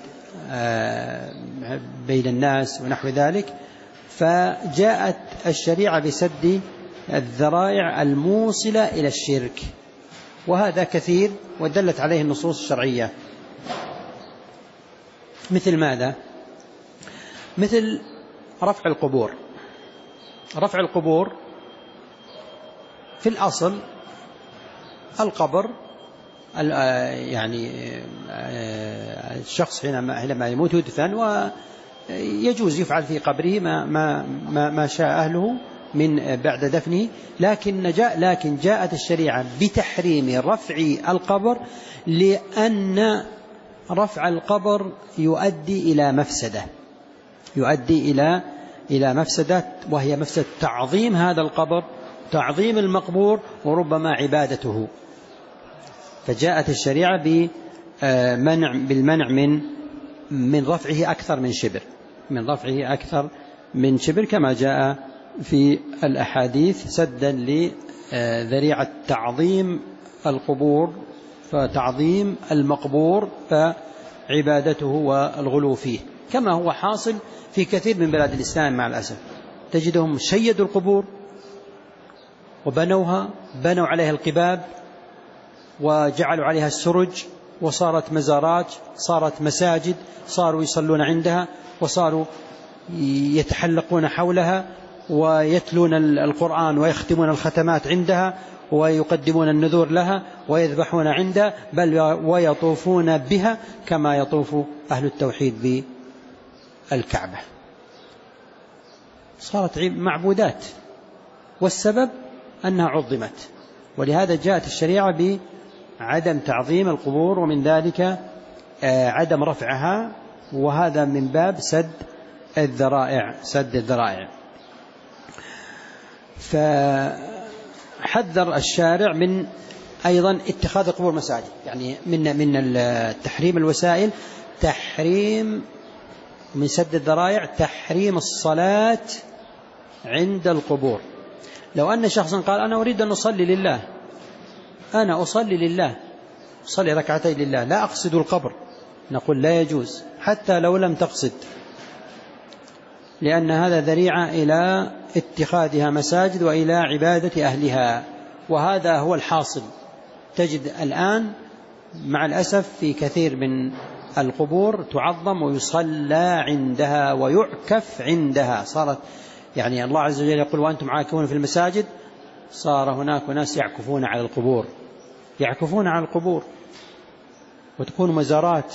بين الناس ونحو ذلك، فجاءت الشريعة بسد الذرائع الموصلة إلى الشرك، وهذا كثير ودلت عليه النصوص الشرعية. مثل ماذا؟ مثل رفع القبور. رفع القبور في الأصل القبر يعني الشخص حينما يموت يدفن، ويجوز يفعل في قبره ما, ما, ما, ما شاء أهله من بعد دفنه، لكن جاء لكن جاءت الشريعة بتحريم رفع القبر، لأن رفع القبر يؤدي إلى مفسدة يؤدي إلى إلى مفسدة وهي مفسدة تعظيم هذا القبر، تعظيم المقبور، وربما عبادته. فجاءت الشريعة بمنع بالمنع من من رفعه أكثر من شبر من رفعه أكثر من شبر كما جاء في الأحاديث، سدا لذريعة تعظيم القبور، فتعظيم المقبور فعبادته والغلو فيه، كما هو حاصل في كثير من بلاد الإسلام مع الأسف. تجدهم شيدوا القبور وبنوها، بنوا عليها القباب وجعلوا عليها السرج وصارت مزارات، صارت مساجد، صاروا يصلون عندها، وصاروا يتحلقون حولها ويتلون القرآن ويختمون الختمات عندها ويقدمون النذور لها ويذبحون عندها، بل ويطوفون بها كما يطوف أهل التوحيد بالكعبة. صارت معبودات، والسبب أنها عظمت. ولهذا جاءت الشريعة بعدم تعظيم القبور، ومن ذلك عدم رفعها، وهذا من باب سد الذرائع سد الذرائع. فحذر الشارع من أيضا اتخاذ القبور مساجد، يعني من من التحريم الوسائل تحريم من سد الذرائع تحريم الصلاة عند القبور. لو أن شخصا قال أنا أريد أن أصلي لله، أنا أصلي لله، أصلي ركعتين لله، لا أقصد القبر، نقول لا يجوز حتى لو لم تقصد، لأن هذا ذريعة إلى اتخاذها مساجد وإلى عبادة أهلها. وهذا هو الحاصل. تجد الآن مع الأسف في كثير من القبور تعظم ويصلى عندها ويعكف عندها. صارت يعني الله عز وجل يقول وأنتم عاكفون في المساجد، صار هناك ناس يعكفون على القبور، يعكفون على القبور وتكون مزارات.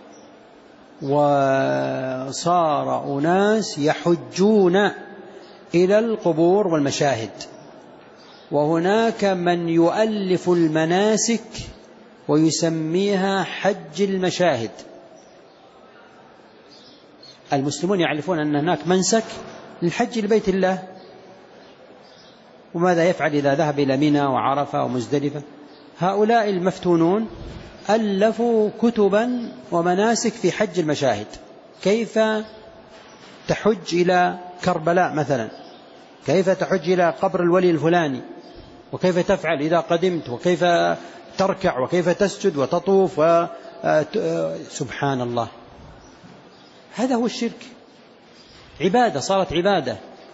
وصار أناس يحجون إلى القبور والمشاهد، وهناك من يؤلف المناسك ويسميها حج المشاهد. المسلمون يعرفون أن هناك منسك للحج لبيت الله، وماذا يفعل إذا ذهب إلى منى وعرفة ومزدلفة؟ هؤلاء المفتونون ألفوا كتبا ومناسك في حج المشاهد، كيف تحج إلى كربلاء مثلا، كيف تحج إلى قبر الولي الفلاني، وكيف تفعل إذا قدمت، وكيف تركع، وكيف تسجد وتطوف و... سبحان الله. هذا هو الشرك، عبادة، صارت عبادة.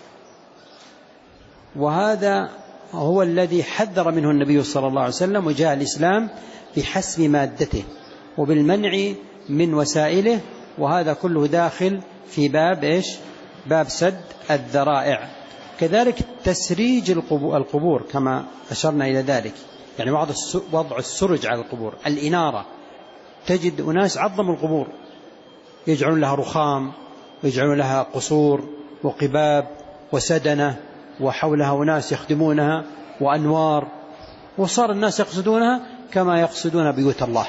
وهذا هو الذي حذر منه النبي صلى الله عليه وسلم، وجاء الإسلام بحسب مادته وبالمنع من وسائله، وهذا كله داخل في باب إيش؟ باب سد الذرائع. كذلك تسريج القبور كما أشرنا إلى ذلك، يعني وضع السرج على القبور، الإنارة. تجد أناس عظموا القبور، يجعلون لها رخام، ويجعلون لها قصور وقباب وسدنة، وحولها أناس يخدمونها وأنوار، وصار الناس يقصدونها كما يقصدون بيوت الله.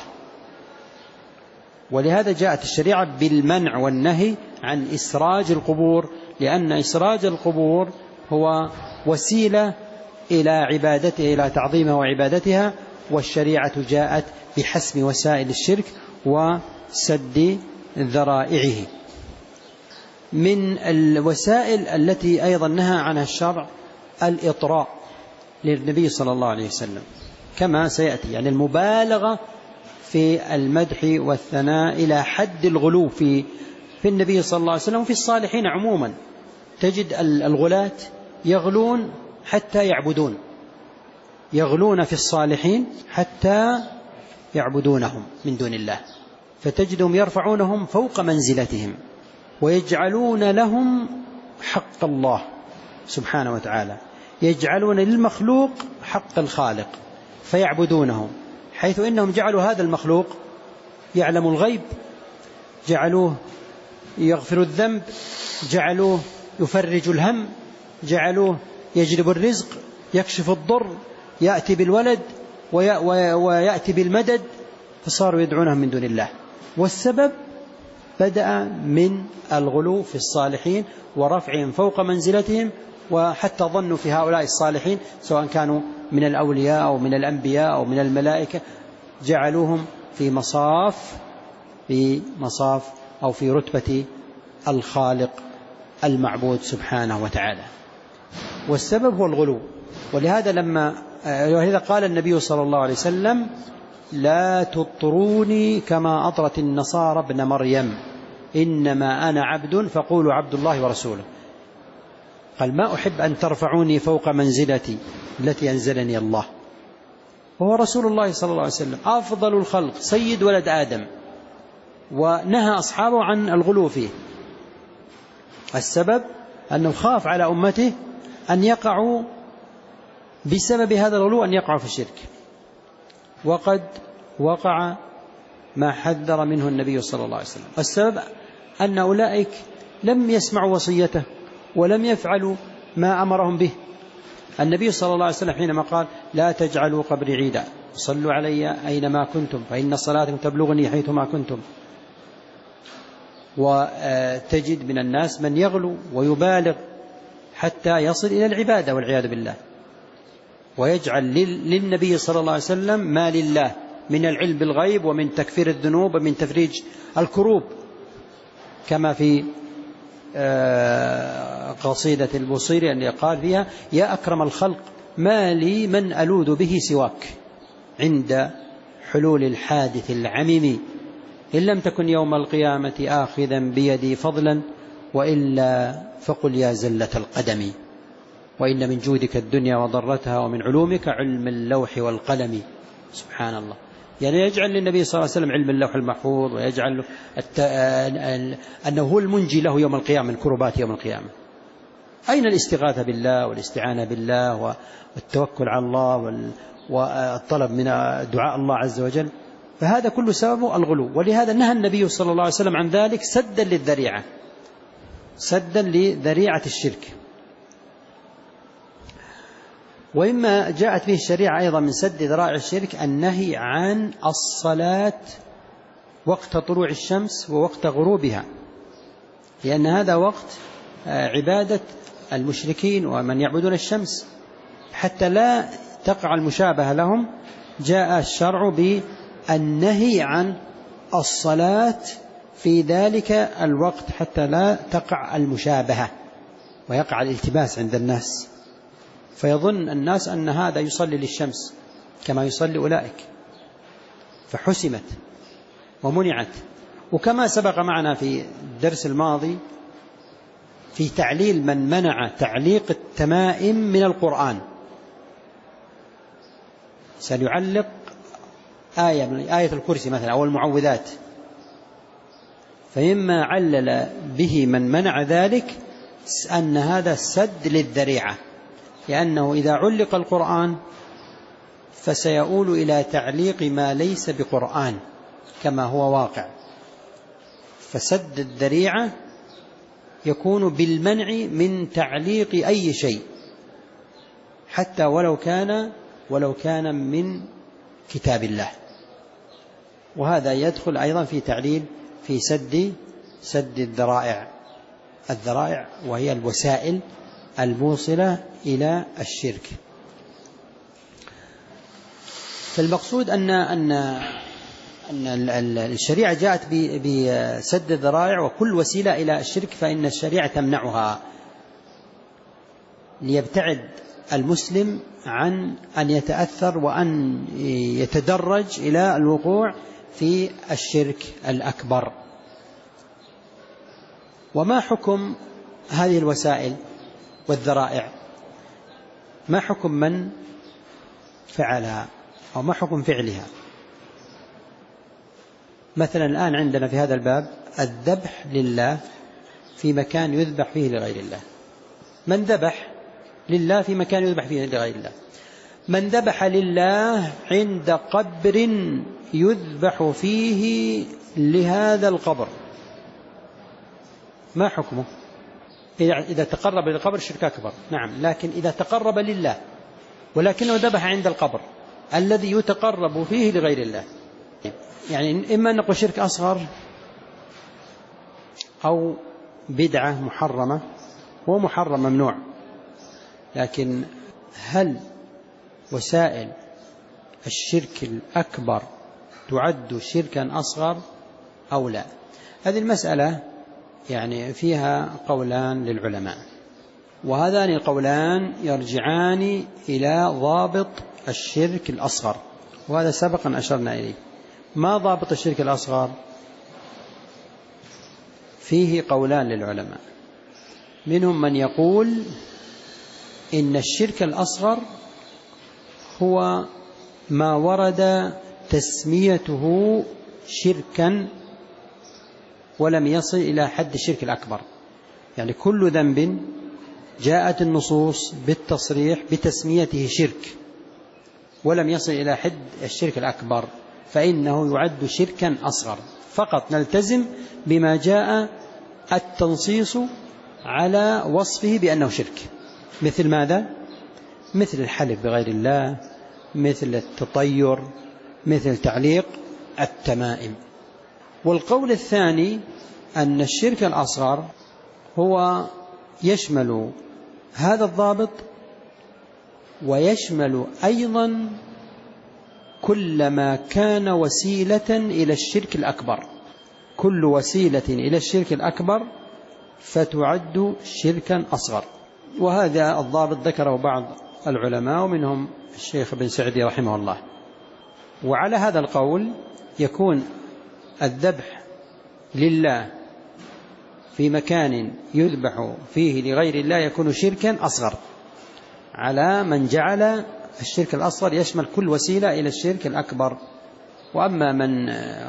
ولهذا جاءت الشريعة بالمنع والنهي عن إسراج القبور، لأن إسراج القبور هو وسيلة إلى عبادته، إلى تعظيمها وعبادتها، والشريعة جاءت بحسم وسائل الشرك وسد ذرائعه. من الوسائل التي أيضا نهى عنها الشرع الإطراء للنبي صلى الله عليه وسلم كما سيأتي، يعني المبالغة في المدح والثناء إلى حد الغلو في في النبي صلى الله عليه وسلم وفي الصالحين عموما. تجد الغلاة يغلون حتى يعبدون، يغلون في الصالحين حتى يعبدونهم من دون الله، فتجدهم يرفعونهم فوق منزلتهم ويجعلون لهم حق الله سبحانه وتعالى، يجعلون للمخلوق حق الخالق فيعبدونهم، حيث إنهم جعلوا هذا المخلوق يعلم الغيب، جعلوه يغفر الذنب، جعلوه يفرج الهم، جعلوه يجلب الرزق، يكشف الضر، يأتي بالولد ويأتي بالمدد، فصاروا يدعونهم من دون الله. والسبب بدأ من الغلو في الصالحين ورفعهم فوق منزلتهم، وحتى ظنوا في هؤلاء الصالحين سواء كانوا من الأولياء أو من الأنبياء أو من الملائكة، جعلوهم في مصاف في مصاف أو في رتبة الخالق المعبود سبحانه وتعالى. والسبب هو الغلو. ولهذا لما ولهذا قال النبي صلى الله عليه وسلم لا تطروني كما أطرت النصارى ابن مريم، إنما أنا عبد فقولوا عبد الله ورسوله. قال ما أحب أن ترفعوني فوق منزلتي التي أنزلني الله. وهو رسول الله صلى الله عليه وسلم أفضل الخلق سيد ولد آدم، ونهى أصحابه عن الغلو فيه. السبب أنه خاف على أمته أن يقعوا بسبب هذا الغلو، أن يقعوا في الشرك، وقد وقع ما حذر منه النبي صلى الله عليه وسلم. السبب أن أولئك لم يسمعوا وصيته ولم يفعلوا ما أمرهم به. النبي صلى الله عليه وسلم حينما قال لا تجعلوا قبري عيدا صلوا علي أينما كنتم فإن صلاتكم تبلغني حيثما كنتم. وتجد من الناس من يغلو ويبالغ حتى يصل إلى العبادة والعياذ بالله، ويجعل للنبي صلى الله عليه وسلم ما لله من العلم بالغيب ومن تكفير الذنوب ومن تفريج الكروب، كما في قصيدة البوصيري أن قال فيها يا أكرم الخلق ما لي من ألوذ به سواك عند حلول الحادث العميم، إن لم تكن يوم القيامة آخذا بيدي فضلا وإلا فقل يا زلة القدم، وإن من جودك الدنيا وضرتها ومن علومك علم اللوح والقلم. سبحان الله، يعني يجعل للنبي صلى الله عليه وسلم علم اللوح المحفوظ، ويجعل الت... أنه هو المنجي له يوم القيامة من كربات يوم القيامة. أين الاستغاثة بالله والاستعانة بالله والتوكل على الله وال... والطلب من دعاء الله عز وجل؟ فهذا كله سببه الغلو، ولهذا نهى النبي صلى الله عليه وسلم عن ذلك سدا للذريعة، سدا لذريعة الشرك. وإما جاءت به الشريعة أيضا من سد ذرائع الشرك النهي عن الصلاة وقت طلوع الشمس ووقت غروبها، لأن هذا وقت عبادة المشركين ومن يعبدون الشمس، حتى لا تقع المشابهة لهم جاء الشرع بالنهي عن الصلاة في ذلك الوقت حتى لا تقع المشابهة ويقع الالتباس عند الناس، فيظن الناس أن هذا يصلي للشمس كما يصلي أولئك، فحسمت ومنعت. وكما سبق معنا في الدرس الماضي في تعليل من منع تعليق التمائم من القرآن، سيعلق آية من آية الكرسي مثلا أو المعوذات، فإما علل به من منع ذلك أن هذا سد للذريعة، لأنه إذا علق القرآن فسيؤول إلى تعليق ما ليس بقرآن كما هو واقع، فسد الذريعة يكون بالمنع من تعليق أي شيء حتى ولو كان ولو كان من كتاب الله. وهذا يدخل أيضا في تعليل في سد سد الذرائع الذرائع وهي الوسائل الموصلة إلى الشرك. فالمقصود أن أن أن الشريعة جاءت بسد الذرائع وكل وسيلة إلى الشرك فإن الشريعة تمنعها، ليبتعد المسلم عن أن يتأثر وأن يتدرج إلى الوقوع في الشرك الأكبر. وما حكم هذه الوسائل والذرائع؟ ما حكم من فعلها أو ما حكم فعلها؟ مثلا الآن عندنا في هذا الباب الذبح لله في مكان يذبح فيه لغير الله. من ذبح لله في مكان يذبح فيه لغير الله؟ من ذبح لله عند قبر يذبح فيه لهذا القبر، ما حكمه؟ إذا تقرب للقبر شرك أكبر، نعم، لكن إذا تقرب لله ولكنه ذبح عند القبر الذي يتقرب فيه لغير الله، يعني إما أن نقول شرك أصغر أو بدعة محرمة، هو محرم ممنوع، لكن هل وسائل الشرك الأكبر تعد شركا أصغر أو لا؟ هذه المسألة يعني فيها قولان للعلماء، وهذان القولان يرجعان إلى ضابط الشرك الأصغر، وهذا سبقا أشرنا إليه. ما ضابط الشرك الأصغر؟ فيه قولان للعلماء، منهم من يقول إن الشرك الأصغر هو ما ورد تسميته شركا ولم يصل إلى حد الشرك الأكبر. يعني كل ذنب جاءت النصوص بالتصريح بتسميته شرك ولم يصل إلى حد الشرك الأكبر فإنه يعد شركا أصغر. فقط نلتزم بما جاء التنصيص على وصفه بأنه شرك. مثل ماذا؟ مثل الحلف بغير الله، مثل التطير، مثل تعليق التمائم. والقول الثاني أن الشرك الأصغر هو يشمل هذا الضابط ويشمل أيضا كل ما كان وسيلة إلى الشرك الأكبر. كل وسيلة إلى الشرك الأكبر فتعد شركا أصغر. وهذا الضابط ذكره بعض العلماء ومنهم الشيخ بن سعدي رحمه الله. وعلى هذا القول يكون الذبح لله في مكان يذبح فيه لغير الله يكون شركا أصغر، على من جعل الشرك الأصغر يشمل كل وسيلة إلى الشرك الأكبر. وأما من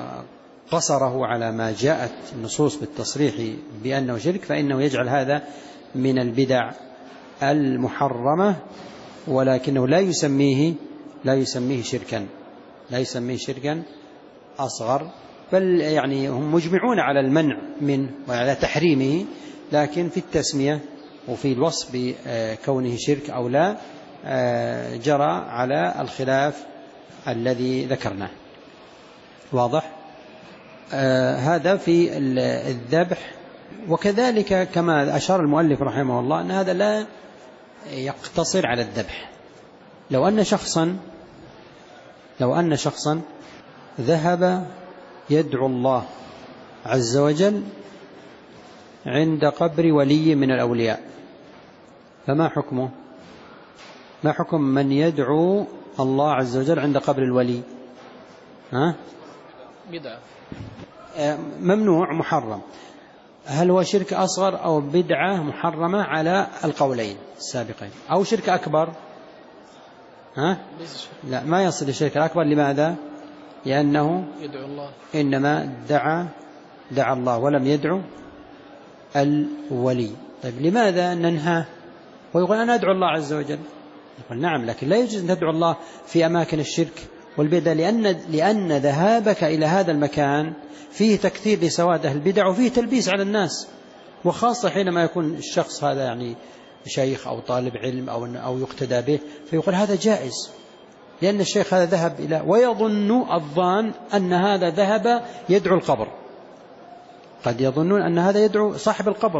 قصره على ما جاءت النصوص بالتصريح بأنه شرك فإنه يجعل هذا من البدع المحرمة، ولكنه لا يسميه لا يسميه شركا لا يسميه شركا أصغر، بل يعني هم مجمعون على المنع منه وعلى تحريمه، لكن في التسمية وفي الوصف بكونه شرك أو لا جرى على الخلاف الذي ذكرناه. واضح؟ آه هذا في الذبح. وكذلك كما أشار المؤلف رحمه الله أن هذا لا يقتصر على الذبح. لو أن شخصا لو أن شخصا ذهب يدعو الله عز وجل عند قبر ولي من الأولياء، فما حكمه؟ ما حكم من يدعو الله عز وجل عند قبر الولي؟ ها؟ بدعة، ممنوع، محرم. هل هو شرك أصغر أو بدعة محرمة على القولين السابقين، أو شرك أكبر؟ ها؟ لا، ما يصل الشرك الأكبر. لماذا؟ لأنه يدعو الله، إنما دعا دعا الله ولم يدعو الولي. طيب لماذا ننهى ويقول أنا أدعو الله عز وجل؟ يقول نعم، لكن لا يجوز أن تدعو الله في أماكن الشرك والبدع، لأن, لأن ذهابك إلى هذا المكان فيه تكثير لسواد أهل البدع وفيه تلبيس على الناس، وخاصة حينما يكون الشخص هذا يعني شيخ أو طالب علم أو, أو يقتدى به، فيقول هذا جائز لأن الشيخ هذا ذهب إلى، ويظن الظان أن هذا ذهب يدعو القبر، قد يظنون أن هذا يدعو صاحب القبر،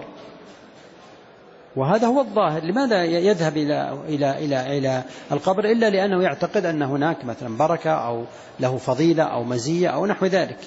وهذا هو الظاهر. لماذا يذهب إلى, إلى, إلى, إلى القبر؟ إلا لأنه يعتقد أن هناك مثلا بركة أو له فضيلة أو مزية أو نحو ذلك.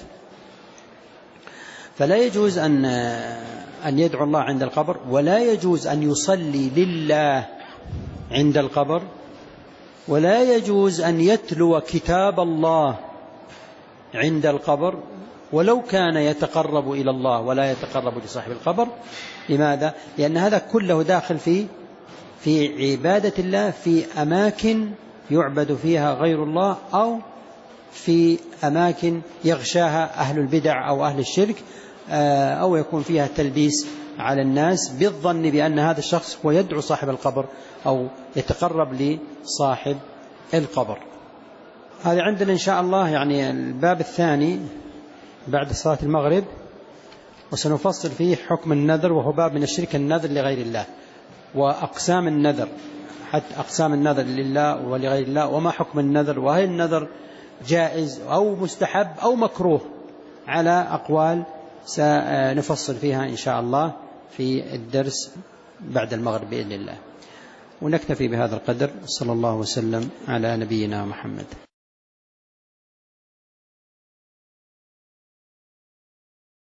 فلا يجوز أن, أن يدعو الله عند القبر، ولا يجوز أن يصلي لله عند القبر، ولا يجوز أن يتلو كتاب الله عند القبر ولو كان يتقرب إلى الله ولا يتقرب لصاحب القبر. لماذا؟ لأن هذا كله داخل في في عبادة الله في أماكن يعبد فيها غير الله، أو في أماكن يغشاها أهل البدع أو أهل الشرك، أو يكون فيها تلبيس على الناس بالظن بأن هذا الشخص هو يدعو صاحب القبر أو يتقرب لصاحب القبر. هذا عندنا إن شاء الله يعني الباب الثاني بعد صلاة المغرب، وسنفصل فيه حكم النذر، وهو باب من الشرك النذر لغير الله، وأقسام النذر، حتى أقسام النذر لله ولغير الله، وما حكم النذر، وهل النذر جائز أو مستحب أو مكروه، على أقوال سنفصل فيها إن شاء الله في الدرس بعد المغرب بإذن الله. ونكتفي بهذا القدر. صلى الله وسلم على نبينا محمد.